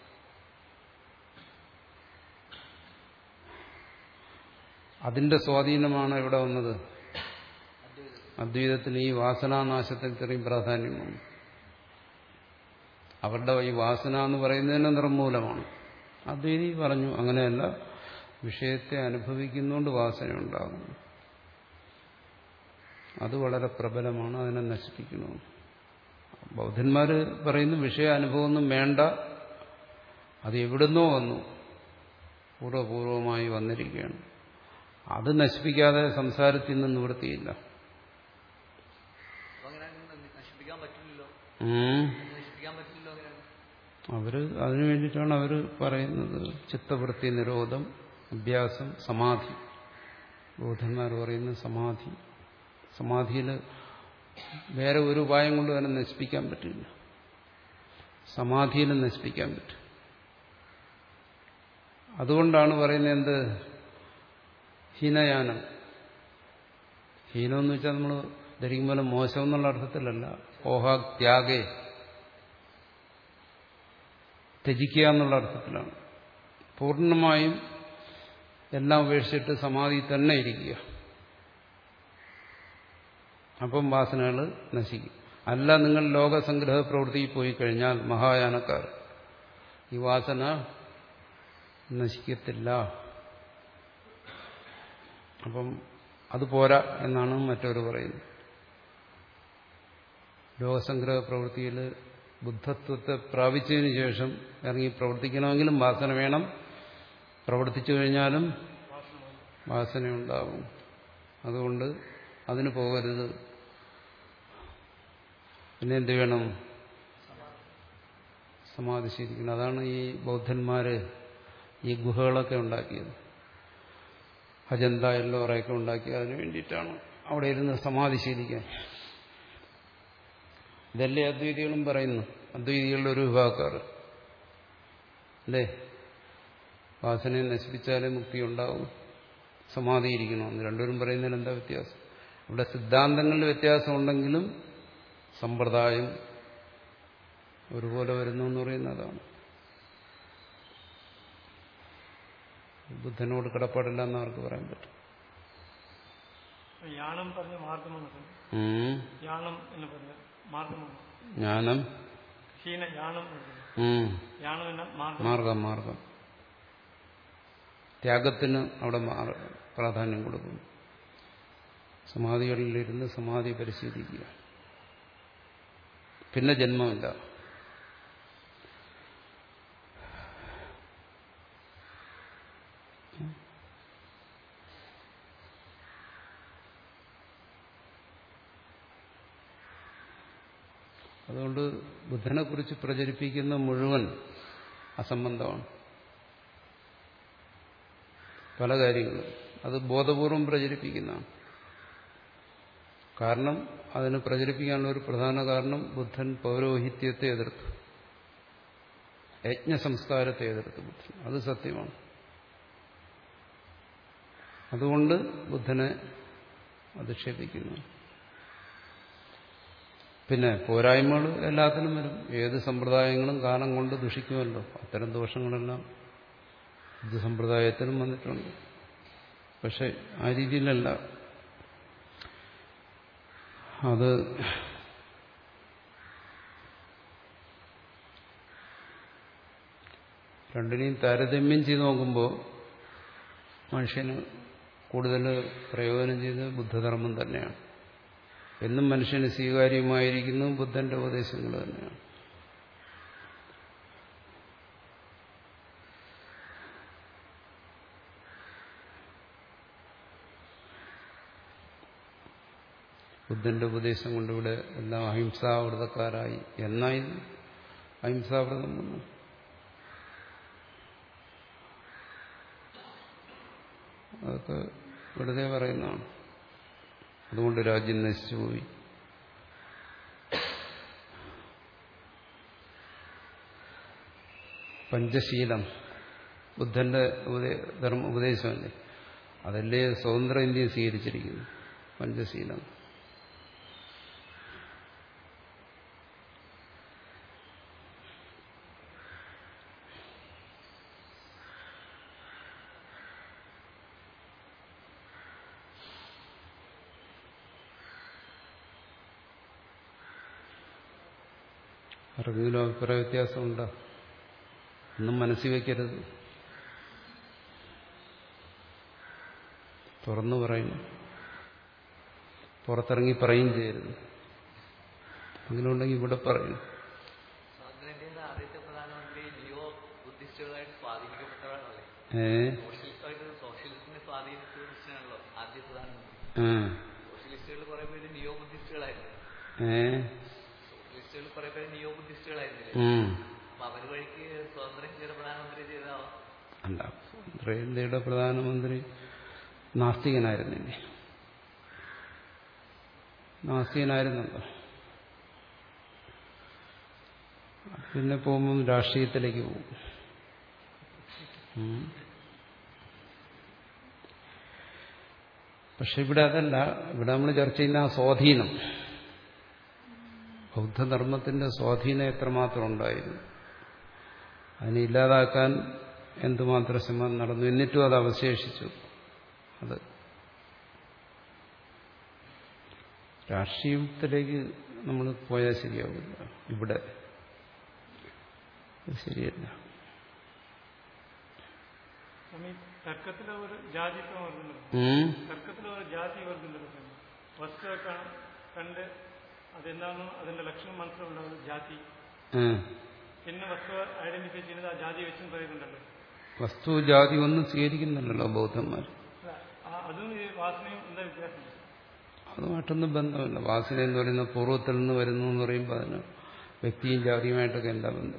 A: അതിന്റെ സ്വാധീനമാണ് ഇവിടെ വന്നത്. അദ്വൈതത്തിന് ഈ വാസനാനാശത്തിന് ഇത്രയും പ്രാധാന്യം വന്നു. അവരുടെ ഈ വാസന എന്ന് പറയുന്നതിന് നിർമ്മൂലമാണ്. അദ്വൈതി പറഞ്ഞു അങ്ങനെയല്ല, വിഷയത്തെ അനുഭവിക്കുന്നതുകൊണ്ട് വാസന ഉണ്ടാകുന്നു. അത് വളരെ പ്രബലമാണ്, അതിനെ നശിപ്പിക്കണമെന്ന്. ബൗദ്ധന്മാർ പറയുന്നു വിഷയ അനുഭവമൊന്നും വേണ്ട, അത് എവിടുന്നോ വന്നു, പൂർവ്വപൂർവമായി വന്നിരിക്കുകയാണ്. അത് നശിപ്പിക്കാതെ സംസാരത്തിൽ നിന്ന് നിവൃത്തിയില്ല. അവര് അതിനു വേണ്ടിയിട്ടാണ് അവർ പറയുന്നത് ചിത്തവൃത്തി നിരോധം, അഭ്യാസം, സമാധി. ബൗദ്ധന്മാർ പറയുന്ന സമാധി. സമാധിയിൽ വേറെ ഒരു ഉപായം കൊണ്ട് തന്നെ നശിപ്പിക്കാൻ പറ്റില്ല, സമാധിയിൽ നശിപ്പിക്കാൻ പറ്റും. അതുകൊണ്ടാണ് പറയുന്നത് എന്ത്? ഹീനയാനം. ഹീനം എന്ന് വെച്ചാൽ നമ്മൾ ധരിക്കും പോലെ മോശം എന്നുള്ള അർത്ഥത്തിലല്ല. ഓഹാഗ് ത്യാഗേ, ത്യജിക്കുക എന്നുള്ള അർത്ഥത്തിലാണ്. പൂർണ്ണമായും എല്ലാം ഉപേക്ഷിച്ചിട്ട് സമാധി തന്നെ ഇരിക്കുക. അപ്പം വാസനകൾ നശിക്കും. അല്ല, നിങ്ങൾ ലോകസംഗ്രഹ പ്രവൃത്തിയിൽ പോയി കഴിഞ്ഞാൽ മഹായാനക്കാർ, ഈ വാസന നശിക്കത്തില്ല. അപ്പം അത് പോരാ എന്നാണ് മറ്റവർ പറയുന്നത്. ലോകസംഗ്രഹ പ്രവൃത്തിയിൽ ബുദ്ധത്വത്തെ പ്രാപിച്ചതിന് ശേഷം ഇറങ്ങി പ്രവർത്തിക്കണമെങ്കിലും വാസന വേണം. പ്രവർത്തിച്ചു കഴിഞ്ഞാലും വാസനയുണ്ടാകും. അതുകൊണ്ട് അതിന് പോകരുത്. പിന്നെ എന്ത് വേണം? സമാധി ശീലിക്കണം. അതാണ് ഈ ബൗദ്ധന്മാര് ഈ ഗുഹകളൊക്കെ ഉണ്ടാക്കിയത്. അജന്ത എല്ലോറയൊക്കെ ഉണ്ടാക്കിയത് അതിനു വേണ്ടിയിട്ടാണ്, അവിടെ ഇരുന്ന് സമാധി ശീലിക്കാൻ. ഇതല്ലേ അദ്വൈതികളും പറയുന്നു. അദ്വൈതികളുടെ ഒരു വിഭാഗക്കാർ അല്ലേ, വാസനയെ നശിപ്പിച്ചാലേ മുക്തി ഉണ്ടാവും, സമാധിയിരിക്കണമെന്ന്. രണ്ടുപേരും പറയുന്നതിൽ എന്താ വ്യത്യാസം? ഇവിടെ സിദ്ധാന്തങ്ങളിൽ വ്യത്യാസം ഉണ്ടെങ്കിലും സമ്പ്രദായം ഒരുപോലെ വരുന്നു എന്ന് പറയുന്നതാണ്. ബുദ്ധനോട് കടപ്പാടില്ല എന്ന് ആർക്ക് പറയാൻ പറ്റും?
C: ജ്ഞാനം പറഞ്ഞ മാർഗമാണ്. ജ്ഞാനം എന്ന് പറഞ്ഞ മാർഗമാണ്.
A: ജ്ഞാനം
C: ജ്ഞാനം
A: മാർഗം മാർഗം ത്യാഗത്തിന് അവിടെ പ്രാധാന്യം കൊടുക്കുന്നു. സമാധികളിലിരുന്ന് സമാധി പരിശീലിക്കുക. പിന്നെ ജന്മമില്ല. അതുകൊണ്ട് ബുദ്ധനെ കുറിച്ച് പ്രചരിപ്പിക്കുന്ന മുഴുവൻ അസംബന്ധമാണ്. പല കാര്യങ്ങളും അത് ബോധപൂർവം പ്രചരിപ്പിക്കുന്നതാണ്. കാരണം അതിന് പ്രചരിപ്പിക്കാനുള്ള ഒരു പ്രധാന കാരണം ബുദ്ധൻ പൗരോഹിത്യത്തെ എതിർത്തു, യജ്ഞസംസ്കാരത്തെ എതിർത്തു ബുദ്ധൻ. അത് സത്യമാണ്. അതുകൊണ്ട് ബുദ്ധനെ അധിക്ഷേപിക്കുന്നു. പിന്നെ പോരായ്മകൾ എല്ലാത്തിനും വരും. ഏത് സമ്പ്രദായങ്ങളും കാലം കൊണ്ട് ദുഷിക്കുമല്ലോ. അത്തരം ദോഷങ്ങളെല്ലാം ബുദ്ധ സമ്പ്രദായത്തിനും വന്നിട്ടുണ്ട്. പക്ഷെ ആ രീതിയിലല്ല. അത് രണ്ടിനെയും താരതമ്യം ചെയ്ത് നോക്കുമ്പോൾ മനുഷ്യന് കൂടുതൽ പ്രയോജനം ചെയ്തത് ബുദ്ധധർമ്മം തന്നെയാണ്. എന്നും മനുഷ്യന് സ്വീകാര്യമായിരിക്കുന്നു ബുദ്ധന്റെ ഉപദേശങ്ങൾ തന്നെയാണ്. ബുദ്ധന്റെ ഉപദേശം കൊണ്ടിവിടെ എല്ലാം അഹിംസാവ്രതക്കാരായി. എന്നായി അഹിംസാവ്രതം വന്നു? അതൊക്കെ വെറുതെ പറയുന്നതാണ്. അതുകൊണ്ട് രാജ്യം നശിച്ചുപോയി. പഞ്ചശീലം ബുദ്ധന്റെ ധർമ്മ ഉപദേശമല്ലേ? അതല്ലേ സ്വതന്ത്ര ഇന്ത്യ സ്വീകരിച്ചിരിക്കുന്നു. പഞ്ചശീലം. ആർക്കെങ്കിലും അഭിപ്രായ വ്യത്യാസമുണ്ടോ? ഒന്നും മനസ്സിൽ വയ്ക്കരുത്. തുറന്നു പറയുന്നു. പുറത്തിറങ്ങി പറയും ചെയ്യരുത്. അങ്ങനെ ഉണ്ടെങ്കിൽ ഇവിടെ പറയുന്നു.
B: ആദ്യത്തെ പ്രധാനമന്ത്രി ലിയോ ബുദ്ധിസ്റ്റുകളായിട്ട് സ്വാധീനിക്കപ്പെട്ടവരാണല്ലേ?
A: ഏ
B: സോഷ്യലിസ്റ്റിനെ സ്വാധീനിച്ചതാണല്ലോ ആദ്യ പ്രധാനമന്ത്രി. സോഷ്യലിസ്റ്റുകൾ കുറെ പേര് നിയോ ബുദ്ധിസ്റ്റുകളായിരുന്നു.
A: ഏ
B: സോഷ്യലിസ്റ്റുകൾ കുറെ പേര് നിയോ ബുദ്ധിസ്റ്റുകളായിരുന്നില്ലേ? അപ്പൊ അവര് വഴിക്ക് സ്വതന്ത്ര ഇന്ത്യയുടെ പ്രധാനമന്ത്രി ചെയ്താവോ?
A: അല്ല, സ്വതന്ത്ര ഇന്ത്യയുടെ പ്രധാനമന്ത്രി നാസ്തികനായിരുന്നില്ലേ? നാസ്തികനായിരുന്നല്ലോ. പിന്നെ പോകുമ്പോൾ രാഷ്ട്രീയത്തിലേക്ക് പോകും. പക്ഷെ ഇവിടെ അതല്ല. ഇവിടെ നമ്മൾ ചർച്ച ചെയ്യുന്ന ആ സ്വാധീനം, ബൗദ്ധധർമ്മത്തിന്റെ സ്വാധീനം എത്രമാത്രം ഉണ്ടായിരുന്നു, അതിനെ ഇല്ലാതാക്കാൻ എന്തുമാത്രം ശ്രമം നടന്നു, എന്നിട്ടും അത് അവശേഷിച്ചു. അത് രാഷ്ട്രീയത്തിലേക്ക് നമ്മൾ പോയാൽ ശരിയാവില്ല. ഇവിടെ ശരിയല്ല.
C: തർക്കത്തിലെ ഒരു ജാതിത്വം വരുന്നുണ്ട്. തർക്കത്തിലെ ഒരു ജാതി വരുന്നുണ്ട്. വസ്തു കണ്ട് അതെന്താണോ അതിന്റെ ലക്ഷണം മനസ്സിലുണ്ടാവുന്നത് ജാതി. പിന്നെ വസ്തു ഐഡന്റിഫൈ ചെയ്യുന്നത് ആ ജാതി വെച്ചും പറയുന്നുണ്ടല്ലോ.
A: വസ്തു ജാതി ഒന്നും സ്വീകരിക്കുന്നില്ലല്ലോ ബൗദ്ധന്മാർ.
C: അതും ഈ വാസനയും എന്താ വ്യത്യാസം?
A: അതുമായിട്ടൊന്നും ബന്ധമില്ല. വാസന എന്ന് പറയുന്നത് പൂർവ്വത്തിൽ നിന്ന് വരുന്നു എന്ന് പറയുമ്പോൾ അതിന് വ്യക്തിയും ജാതിയുമായിട്ടൊക്കെ എന്താ ബന്ധം?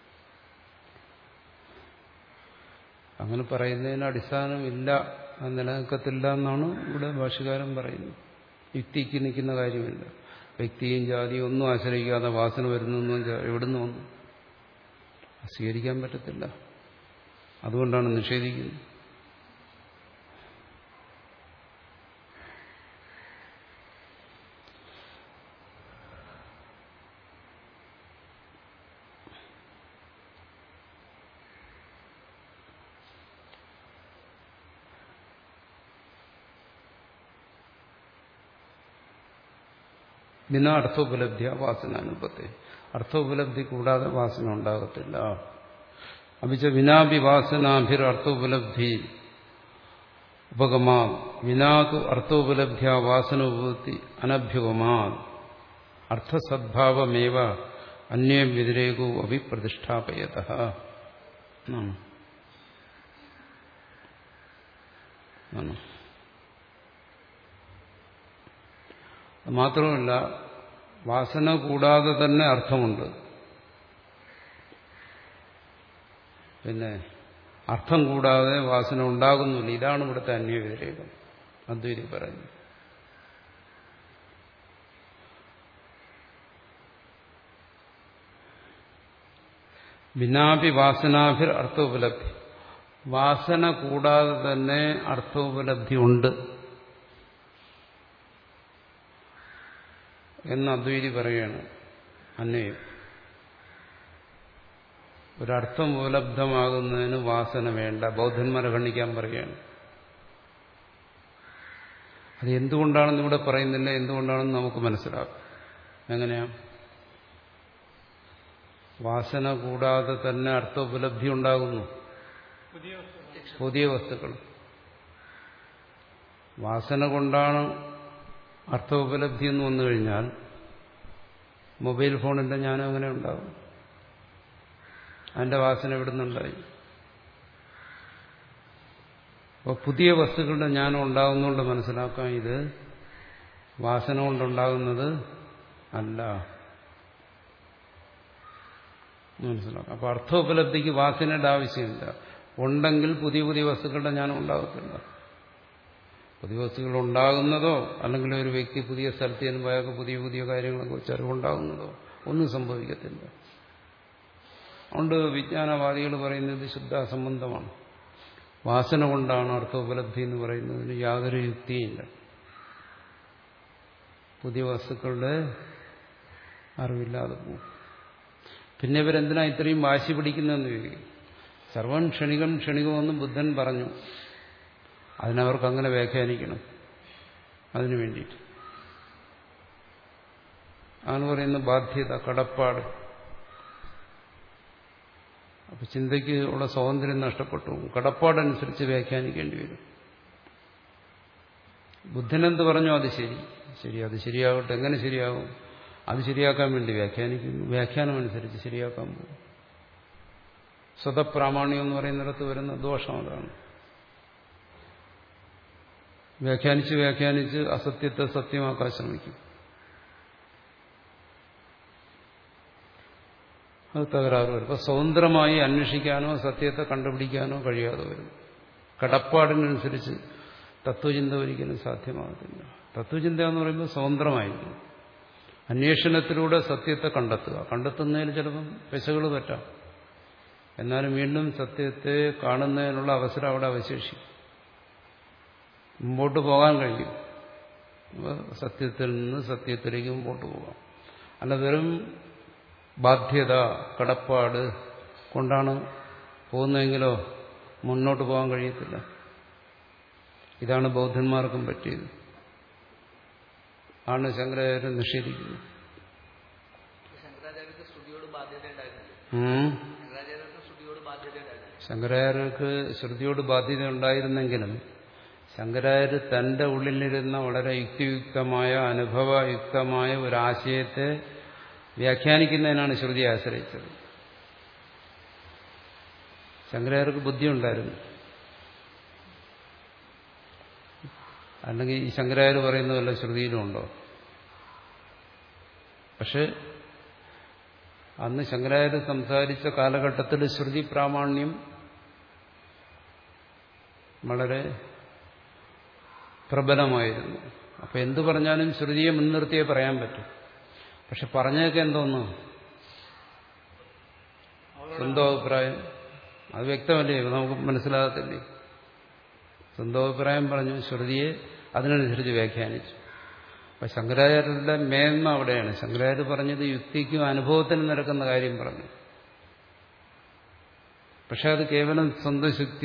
A: അങ്ങനെ പറയുന്നതിന് അടിസ്ഥാനമില്ല, അത് നിലനിൽക്കത്തില്ല എന്നാണ് ഇവിടെ ഭാഷ്യകാരൻ പറയുന്നത്. യുക്തിക്ക് നിൽക്കുന്ന കാര്യമില്ല. വ്യക്തിയും ജാതിയും ഒന്നും ആശ്രയിക്കാതെ വാസന വരുന്നു എവിടുന്ന് വന്നു? സ്വീകരിക്കാൻ പറ്റത്തില്ല. അതുകൊണ്ടാണ് നിഷേധിക്കുന്നത്. ബിന അർത്ഥോപലബ്ധിയ വാസനാനുപത്തെ. അർത്ഥോപലബ്ധി കൂടാതെ വാസന ഉണ്ടാകത്തില്ല. അഭിച്ച വിനാഭി വാസനാഭിർ അർത്ഥോപലബ്ധി ഉപഗമാ വിനാതു അർത്ഥോപലഭ്യ വാസനോപത്തി അനഭ്യുഗമാ അർത്ഥസദ്ഭാവമേവ അന്യം വ്യതിരേകോ അഭി പ്രതിഷ്ഠാപയതഃ. മാത്രമല്ല വാസന കൂടാതെ തന്നെ അർത്ഥമുണ്ട്. പിന്നെ അർത്ഥം കൂടാതെ വാസന ഉണ്ടാകുന്നില്ല. ഇതാണ് ഇവിടുത്തെ അന്യവ്യതിരേകം അദ്വൈതി പറയുന്നു. ഭിന്നാപി വാസനാഭിർ അർത്ഥോപലബ്ധി, വാസന കൂടാതെ തന്നെ അർത്ഥോപലബ്ധി ഉണ്ട് എന്ന് അദ്വൈതി പറയുകയാണ്. അന്വയം ഒരർത്ഥം ഉപലബ്ധമാകുന്നതിന് വാസന വേണ്ട. ബൗദ്ധന്മാരെ ഖണ്ഡിക്കാൻ പറയുകയാണ്. അത് എന്തുകൊണ്ടാണെന്ന് ഇവിടെ പറയുന്നില്ല, എന്തുകൊണ്ടാണെന്ന് നമുക്ക് മനസ്സിലാക്കും. എങ്ങനെയാ? വാസന കൂടാതെ തന്നെ അർത്ഥോപലബ്ധി ഉണ്ടാകുന്നു. പുതിയ വസ്തുക്കൾ വാസന കൊണ്ടാണ് അർത്ഥോപലബ്ധി എന്ന് വന്നു കഴിഞ്ഞാൽ മൊബൈൽ ഫോണിന്റെ ജ്ഞാനം എങ്ങനെ ഉണ്ടാകും? അതിന്റെ വാസന എവിടെ നിന്നുണ്ടായി? അപ്പോൾ പുതിയ വസ്തുക്കളുടെ ജ്ഞാനം ഉണ്ടാകുന്നതുകൊണ്ട് മനസ്സിലാക്കാം ഇത് വാസന കൊണ്ടുണ്ടാകുന്നത് അല്ല മനസ്സിലാക്കാം. അപ്പൊ അർത്ഥോപലബ്ധിക്ക് വാസനയുടെ ആവശ്യമില്ല. ഉണ്ടെങ്കിൽ പുതിയ പുതിയ വസ്തുക്കളുടെ ജ്ഞാനം ഉണ്ടാകത്തില്ല. പുതിയ വസ്തുക്കൾ ഉണ്ടാകുന്നതോ അല്ലെങ്കിൽ ഒരു വ്യക്തി പുതിയ സ്ഥലത്ത് ചെല്ലുമ്പോൾ അയാൾക്ക് പുതിയ പുതിയ കാര്യങ്ങളൊക്കെ വെച്ച് അറിവുണ്ടാകുന്നതോ ഒന്നും സംഭവിക്കത്തില്ല. അതുകൊണ്ട് വിജ്ഞാനവാദികൾ പറയുന്നത് ശുദ്ധ അസംബന്ധമാണ്. വാസന കൊണ്ടാണ് അർത്ഥോപലബ്ധി എന്ന് പറയുന്നതിന് യാതൊരു യുക്തിയില്ല. പുതിയ വസ്തുക്കളുടെ അറിവില്ലാതെ പോകും. പിന്നെ ഇവരെന്തിനാ ഇത്രയും വാശി പിടിക്കുന്നതെന്ന് ചോദിക്കും. സർവം ക്ഷണികം ക്ഷണികമെന്നും ബുദ്ധൻ പറഞ്ഞു. അതിനവർക്ക് അങ്ങനെ വ്യാഖ്യാനിക്കണം. അതിനു വേണ്ടിയിട്ട് ആണ് പറയുന്ന ബാധ്യത, കടപ്പാട്. അപ്പൊ ചിന്തയ്ക്ക് ഉള്ള സ്വാതന്ത്ര്യം നഷ്ടപ്പെട്ടു. കടപ്പാടനുസരിച്ച് വ്യാഖ്യാനിക്കേണ്ടി വരും. ബുദ്ധനെന്ത് പറഞ്ഞു അത് ശരി ശരി അത് ശരിയാകട്ടെ. എങ്ങനെ ശരിയാകും? അത് ശരിയാക്കാൻ വേണ്ടി വ്യാഖ്യാനിക്കുന്നു. വ്യാഖ്യാനം അനുസരിച്ച് ശരിയാക്കാൻ പോകും. സ്വതപ്രാമാണ്യം എന്ന് പറയുന്നിടത്ത് വരുന്ന ദോഷം അതാണ്. വ്യാഖ്യാനിച്ച് വ്യാഖ്യാനിച്ച് അസത്യത്തെ സത്യമാക്കാൻ ശ്രമിക്കും. അത് തകരാറ് വരും. അപ്പോൾ സ്വതന്ത്രമായി അന്വേഷിക്കാനോ സത്യത്തെ കണ്ടുപിടിക്കാനോ കഴിയാതെ വരും. കടപ്പാടിനനുസരിച്ച് തത്വചിന്ത ഒരിക്കലും സാധ്യമാകത്തില്ല. തത്വചിന്ത എന്ന് പറയുമ്പോൾ സ്വതന്ത്രമായിരിക്കും. അന്വേഷണത്തിലൂടെ സത്യത്തെ കണ്ടെത്തുക. കണ്ടെത്തുന്നതിന് ചിലപ്പം പെശകൾ പറ്റാം. എന്നാലും വീണ്ടും സത്യത്തെ കാണുന്നതിനുള്ള അവസരം അവിടെ അവശേഷിക്കും. മുമ്പോട്ട് പോകാൻ കഴിയും. സത്യത്തിൽ നിന്ന് സത്യത്തിലേക്ക് മുമ്പോട്ട് പോകാം. അല്ല വെറും ബാധ്യത, കടപ്പാട് കൊണ്ടാണ് പോകുന്നതെങ്കിലോ മുന്നോട്ട് പോകാൻ കഴിയത്തില്ല. ഇതാണ് ബൗദ്ധന്മാർക്കും പറ്റിയത്. ആണ് ശങ്കരാചാര്യൻ നിഷേധിക്കുന്നത്. ശങ്കരാചാര്യർക്ക് ശ്രുതിയോട് ബാധ്യത ഉണ്ടായിരുന്നെങ്കിലും ശങ്കരാചാര്യ തന്റെ ഉള്ളിലിരുന്ന വളരെ യുക്തിയുക്തമായ അനുഭവയുക്തമായ ഒരാശയത്തെ വ്യാഖ്യാനിക്കുന്നതിനാണ് ശ്രുതിയെ ആശ്രയിച്ചത്. ശങ്കരാചാര്യർക്ക് ബുദ്ധിയുണ്ടായിരുന്നു. അല്ലെങ്കിൽ ഈ ശങ്കരാചാര്യ പറയുന്ന വല്ല ശ്രുതിയിലുമുണ്ടോ? പക്ഷെ അന്ന് ശങ്കരാചാര്യ സംസാരിച്ച കാലഘട്ടത്തിൽ ശ്രുതി പ്രാമാണ്യം വളരെ പ്രബലമായിരുന്നു. അപ്പൊ എന്തു പറഞ്ഞാലും ശ്രുതിയെ മുൻനിർത്തിയേ പറയാൻ പറ്റും. പക്ഷെ പറഞ്ഞതൊക്കെ എന്തോന്നു സ്വന്തം അഭിപ്രായം. അത് വ്യക്തമല്ലേ, നമുക്ക് മനസ്സിലാകത്തില്ലേ? സ്വന്തം അഭിപ്രായം പറഞ്ഞു, ശ്രുതിയെ അതിനനുസരിച്ച് വ്യാഖ്യാനിച്ചു. അപ്പൊ ശങ്കരാചാര്യരുടെ മേന്മ അവിടെയാണ്. ശങ്കരാചാര്യ പറഞ്ഞത് യുക്തിക്കും അനുഭവത്തിനും നിരക്കുന്ന കാര്യം പറഞ്ഞു. പക്ഷെ അത് കേവലം സ്വന്തം ശക്തി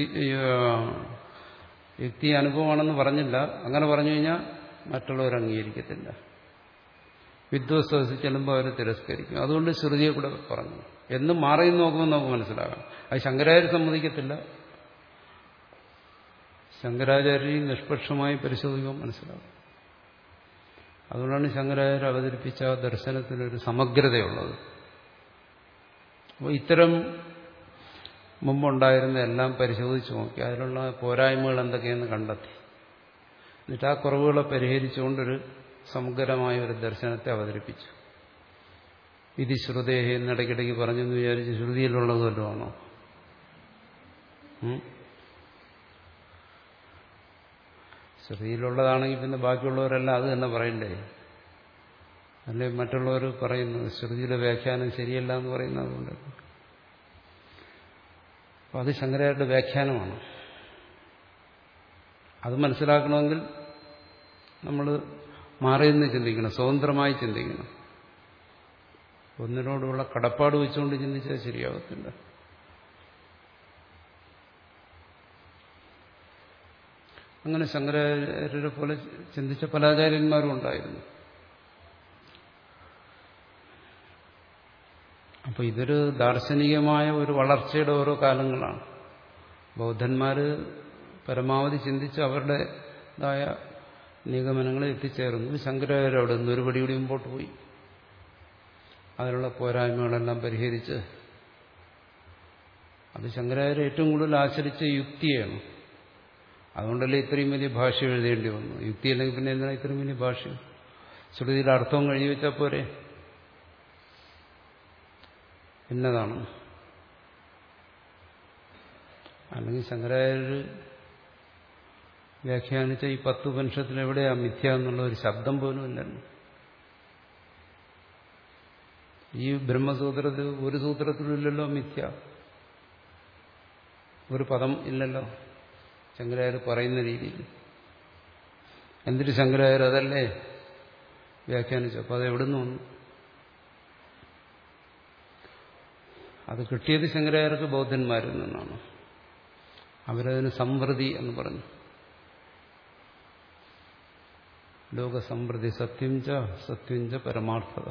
A: യുക്തി അനുഭവമാണെന്ന് പറഞ്ഞില്ല. അങ്ങനെ പറഞ്ഞു കഴിഞ്ഞാൽ മറ്റുള്ളവർ അംഗീകരിക്കത്തില്ല. വിദ്വസ്തോസ് ചെല്ലുമ്പോൾ അവർ തിരസ്കരിക്കും. അതുകൊണ്ട് ശ്രുതിയെ കൂടെ പറഞ്ഞു. എന്നും മാറി നോക്കുമ്പോൾ നമുക്ക് മനസ്സിലാകാം. അത് ശങ്കരാചാര്യ സമ്മതിക്കത്തില്ല. ശങ്കരാചാര്യരെയും നിഷ്പക്ഷമായി പരിശോധിക്കുമ്പോൾ മനസ്സിലാവും. അതുകൊണ്ടാണ് ശങ്കരാചാര്യർ അവതരിപ്പിച്ച ദർശനത്തിനൊരു സമഗ്രതയുള്ളത്. അപ്പോൾ ഇത്തരം മുമ്പുണ്ടായിരുന്ന എല്ലാം പരിശോധിച്ച് നോക്കി അതിലുള്ള പോരായ്മകൾ എന്തൊക്കെയെന്ന് കണ്ടെത്തി. എന്നിട്ട് ആ കുറവുകളെ പരിഹരിച്ചുകൊണ്ടൊരു സമഗ്രമായ ഒരു ദർശനത്തെ അവതരിപ്പിച്ചു. വിധി ശ്രുതേഹ എന്നിടയ്ക്കിടയ്ക്ക് പറഞ്ഞെന്ന് വിചാരിച്ച് ശ്രുതിയിലുള്ളത് വല്ലതുമാണോ? ശ്രുതിയിലുള്ളതാണെങ്കിൽ പിന്നെ ബാക്കിയുള്ളവരെല്ലാം അത് തന്നെ പറയണ്ടേ? അല്ലെ മറ്റുള്ളവർ പറയുന്നു ശ്രുതിയുടെ വ്യാഖ്യാനം ശരിയല്ല എന്ന് പറയുന്നത് അതുകൊണ്ട്. അപ്പം അത് ശങ്കരാചാര്യരുടെ വ്യാഖ്യാനമാണ്. അത് മനസ്സിലാക്കണമെങ്കിൽ നമ്മൾ മാറിയെന്ന് ചിന്തിക്കണം, സ്വതന്ത്രമായി ചിന്തിക്കണം. ഒന്നിനോടുള്ള കടപ്പാട് വെച്ചുകൊണ്ട് ചിന്തിച്ചാൽ ശരിയാവത്തില്ല. അങ്ങനെ ശങ്കരാചാര്യരെ പോലെ ചിന്തിച്ച പല ആചാര്യന്മാരും ഉണ്ടായിരുന്നു. അപ്പോൾ ഇതൊരു ദാർശനികമായ ഒരു വളർച്ചയുടെ ഓരോ കാലങ്ങളാണ്. ബൗദ്ധന്മാർ പരമാവധി ചിന്തിച്ച് അവരുടേതായ നിഗമനങ്ങളിൽ എത്തിച്ചേർന്നു. ശങ്കരാചാര്യ അവിടെ നിന്ന് ഒരു പടി കൂടി മുമ്പോട്ട് പോയി. അതിനുള്ള പോരായ്മകളെല്ലാം പരിഹരിച്ച് അത് ശങ്കരാചാര്യ ഏറ്റവും കൂടുതൽ ആശ്രയിച്ച യുക്തിയാണ്. അതുകൊണ്ടല്ലേ ഇത്രയും വലിയ ഭാഷ എഴുതേണ്ടി വന്നു. യുക്തി അല്ലെങ്കിൽ പിന്നെ എന്തിനാ ഇത്രയും വലിയ ഭാഷ? ശ്രുതിയുടെ അർത്ഥവും കഴിഞ്ഞു വെച്ചാൽ പോരെ? ഇന്നതാണ്. അല്ലെങ്കിൽ ശങ്കരാചാര്യർ വ്യാഖ്യാനിച്ച ഈ പത്ത് ഉപനിഷത്തിൽ എവിടെയാ മിഥ്യ എന്നുള്ള ഒരു ശബ്ദം പോലും ഇല്ലല്ലോ. ഈ ബ്രഹ്മസൂത്രത്തിൽ ഒരു സൂത്രത്തിലില്ലല്ലോ മിഥ്യ, ഒരു പദം ഇല്ലല്ലോ ശങ്കരാചാര്യർ പറയുന്ന രീതിയിൽ. എന്നിട്ട് ശങ്കരാചാര്യർ അതല്ലേ വ്യാഖ്യാനിച്ചു. അപ്പോൾ അത് എവിടുന്ന് വന്നു? അത് കിട്ടിയത് ശങ്കരാചാര്യർക്ക് ബൗദ്ധന്മാരിൽ നിന്നാണ്. അവരതിന് സംവൃതി എന്ന് പറഞ്ഞു. ലോകസംവൃതി സത്യം ച സത്യം ച പരമാർത്ഥത.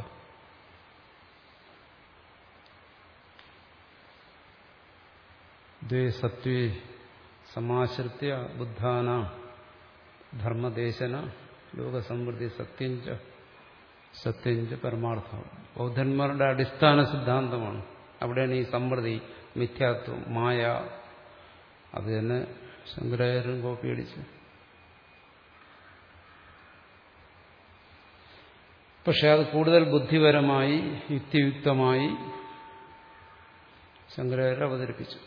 A: ദ്വേ സത്വേ സമാശ്രിത്യ ബുദ്ധാന ധർമ്മദേശന ലോകസംവൃതി സത്യം ച സത്യം ച പരമാർത്ഥം. ബൗദ്ധന്മാരുടെ അടിസ്ഥാന സിദ്ധാന്തമാണ്. അവിടെയാണ് ഈ സമൃദ്ധി, മിഥ്യാത്വം, മായ. അത് തന്നെ ശങ്കരാചാര്യരും കോപ്പി അടിച്ചു. പക്ഷെ അത് കൂടുതൽ ബുദ്ധിപരമായി യുക്തിയുക്തമായി ശങ്കരാചാര്യർ അവതരിപ്പിച്ചു.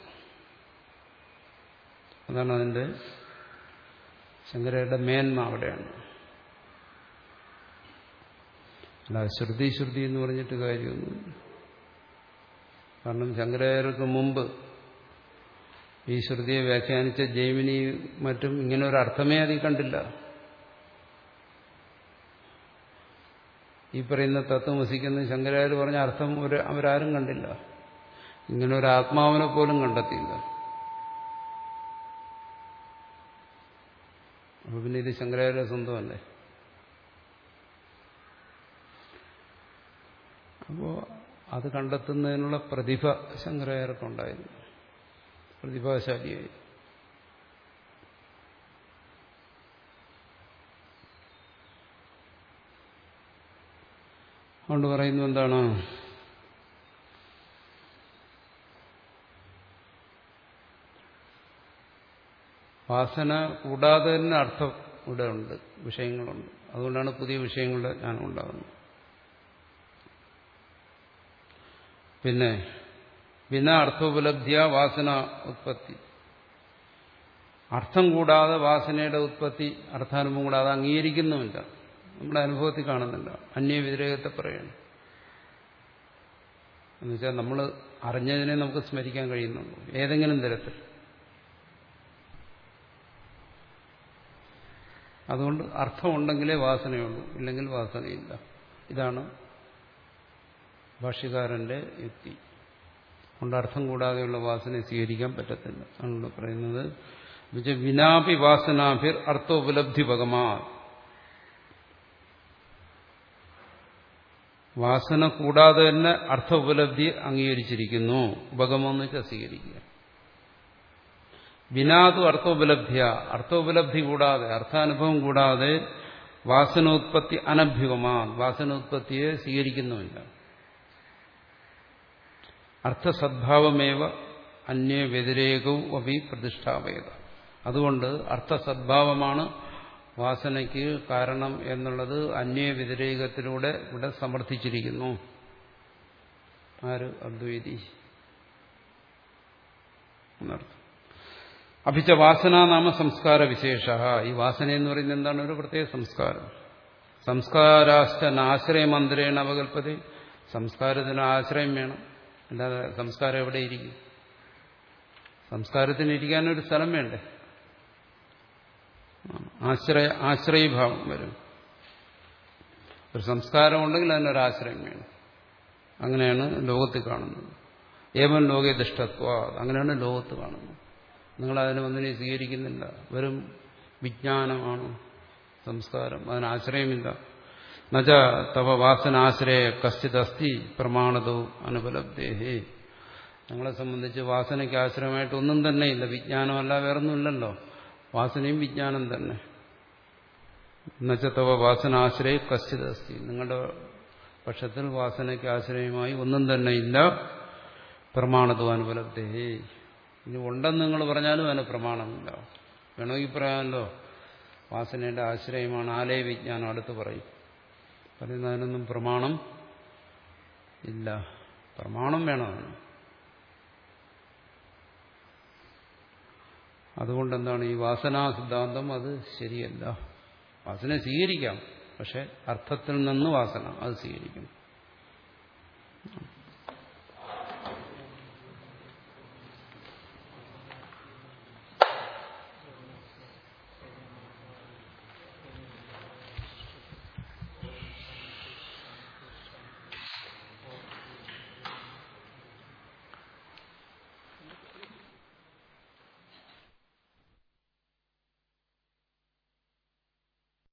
A: അതാണ് അതിൻ്റെ ശങ്കരാചാര്യരുടെ മേന്മ അവിടെയാണ്. അല്ല ശ്രുതി ശ്രുതി എന്ന് പറഞ്ഞിട്ട് കാര്യമൊന്നുമില്ല. കാരണം ശങ്കരാചാര്യർക്ക് മുമ്പ് ഈ ശ്രുതിയെ വ്യാഖ്യാനിച്ച ജൈമിനി മറ്റും ഇങ്ങനെ ഒരു അർത്ഥമേ അതിൽ കണ്ടില്ല. ഈ പറയുന്ന തത്വമസിക്കുന്ന ശങ്കരാചാര്യർ പറഞ്ഞ അർത്ഥം ഒരു അവരാരും കണ്ടില്ല. ഇങ്ങനെ ഒരു ആത്മാവിനെ പോലും കണ്ടെത്തിയില്ല. അപ്പൊ പിന്നെ ഇത് ശങ്കരാചാര്യ സ്വന്തമല്ലേ? അപ്പോൾ അത് കണ്ടെത്തുന്നതിനുള്ള പ്രതിഭ ശങ്കരാചാര്യർക്കുണ്ടായിരുന്നു. പ്രതിഭാശാലിയായി. അതുകൊണ്ട് പറയുന്നു എന്താണ്? വാസന കൂടാതെ തന്നെ അർത്ഥം ഇവിടെ ഉണ്ട്, വിഷയങ്ങളുണ്ട്. അതുകൊണ്ടാണ് പുതിയ വിഷയങ്ങളുടെ ജ്ഞാനം ഉണ്ടാകുന്നത്. പിന്നെ വിന അർത്ഥോപലബ്ധിയ വാസന ഉത്പത്തി. അർത്ഥം കൂടാതെ വാസനയുടെ ഉത്പത്തി, അർത്ഥാനുഭവം കൂടാതെ അംഗീകരിക്കുന്നുമില്ല. നമ്മുടെ അനുഭവത്തിൽ കാണുന്നില്ല. അന്യവ്യതിരേകത്തെ പറയണം. എന്നുവെച്ചാൽ നമ്മൾ അറിഞ്ഞതിനെ നമുക്ക് സ്മരിക്കാൻ കഴിയുന്നുള്ളൂ ഏതെങ്കിലും തരത്തിൽ. അതുകൊണ്ട് അർത്ഥമുണ്ടെങ്കിലേ വാസനയുള്ളൂ, ഇല്ലെങ്കിൽ വാസനയില്ല. ഇതാണ് ഭാഷ്യകാരന്റെ യുക്തി. അതുകൊണ്ട് അർത്ഥം കൂടാതെയുള്ള വാസനയെ സ്വീകരിക്കാൻ പറ്റത്തില്ല. ആണ് പറയുന്നത് വിനാപി വാസനാഭിർ അർത്ഥോപലബ്ധി ഭഗമാ. വാസന കൂടാതെ തന്നെ അർത്ഥോപലബ്ധി അംഗീകരിച്ചിരിക്കുന്നു. ഉപഗമെന്ന് വെച്ചാൽ സ്വീകരിക്കുക. വിനാതു അർത്ഥോപലബ്ധിയ, അർത്ഥോപലബ്ധി കൂടാതെ, അർത്ഥാനുഭവം കൂടാതെ വാസനോത്പത്തി അനഭ്യുഗമാ, വാസനോത്പത്തിയെ സ്വീകരിക്കുന്നുമില്ല. അർത്ഥസദ്ഭാവമേവ അന്യ വ്യതിരേകവും അഭി പ്രതിഷ്ഠാപയത. അതുകൊണ്ട് അർത്ഥസദ്ഭാവമാണ് വാസനയ്ക്ക് കാരണം എന്നുള്ളത് അന്യ വ്യതിരേകത്തിലൂടെ ഇവിടെ സമർത്ഥിച്ചിരിക്കുന്നു. ആര്? അദ്വൈതി എന്നർത്ഥം. അഭിച്ച വാസന നാമ സംസ്കാര വിശേഷ. ഈ വാസന എന്ന് പറയുന്നത് എന്താണ്? ഒരു പ്രത്യേക സംസ്കാരം. സംസ്കാരാശ്ച ആശ്രയമന്ത്രേണ അവകൽപ്പത. സംസ്കാരത്തിന് ആശ്രയം വേണം, അല്ലാതെ സംസ്കാരം എവിടെ ഇരിക്കും? സംസ്കാരത്തിന് ഇരിക്കാനൊരു സ്ഥലം വേണ്ടേ? ആശ്രയ ആശ്രയഭാവം വരും. ഒരു സംസ്കാരം ഉണ്ടെങ്കിൽ അതിനൊരാശ്രയം വേണം. അങ്ങനെയാണ് ലോകത്ത് കാണുന്നത്. ഏവൻ ലോകേ ദുഷ്ടത്വ, അങ്ങനെയാണ് ലോകത്ത് കാണുന്നത്. നിങ്ങളതിനെ ഒന്നിനെ സ്വീകരിക്കുന്നില്ല. വെറും വിജ്ഞാനമാണ് സംസ്കാരം, അതിനാശ്രയമില്ല. നച തവ വാസനാശ്രയ കശ്ചിദസ്തി പ്രമാണതോ അനുപലബ്ധേഹേ. ഞങ്ങളെ സംബന്ധിച്ച് വാസനയ്ക്ക് ആശ്രയമായിട്ട് ഒന്നും തന്നെ ഇല്ല. വിജ്ഞാനമല്ല, വേറൊന്നുമില്ലല്ലോ. വാസനയും വിജ്ഞാനം തന്നെ. എന്നുവെച്ചാൽ തവ വാസനാശ്രയ കശ്ചിദസ്തി, നിങ്ങളുടെ പക്ഷത്തിൽ വാസനയ്ക്ക് ആശ്രയമായി ഒന്നും തന്നെ ഇല്ല. പ്രമാണതോ അനുപലബ്ധേഹേ. ഇനി ഉണ്ടെന്ന് നിങ്ങൾ പറഞ്ഞാലും അതിന് പ്രമാണമില്ല. വേണമെങ്കിൽ പറയാമല്ലോ, വാസനയുടെ ആശ്രയമാണ് ആലയ വിജ്ഞാനം, അടുത്ത് പറയും. പറയുന്നതിനൊന്നും പ്രമാണം ഇല്ല. പ്രമാണം വേണം അതിന്. അതുകൊണ്ടെന്താണ് ഈ വാസനാ സിദ്ധാന്തം? അത് ശരിയല്ല. വാസന സ്വീകരിക്കാം, പക്ഷെ അർത്ഥത്തിൽ നിന്ന് വാസന അത് സ്വീകരിക്കണം.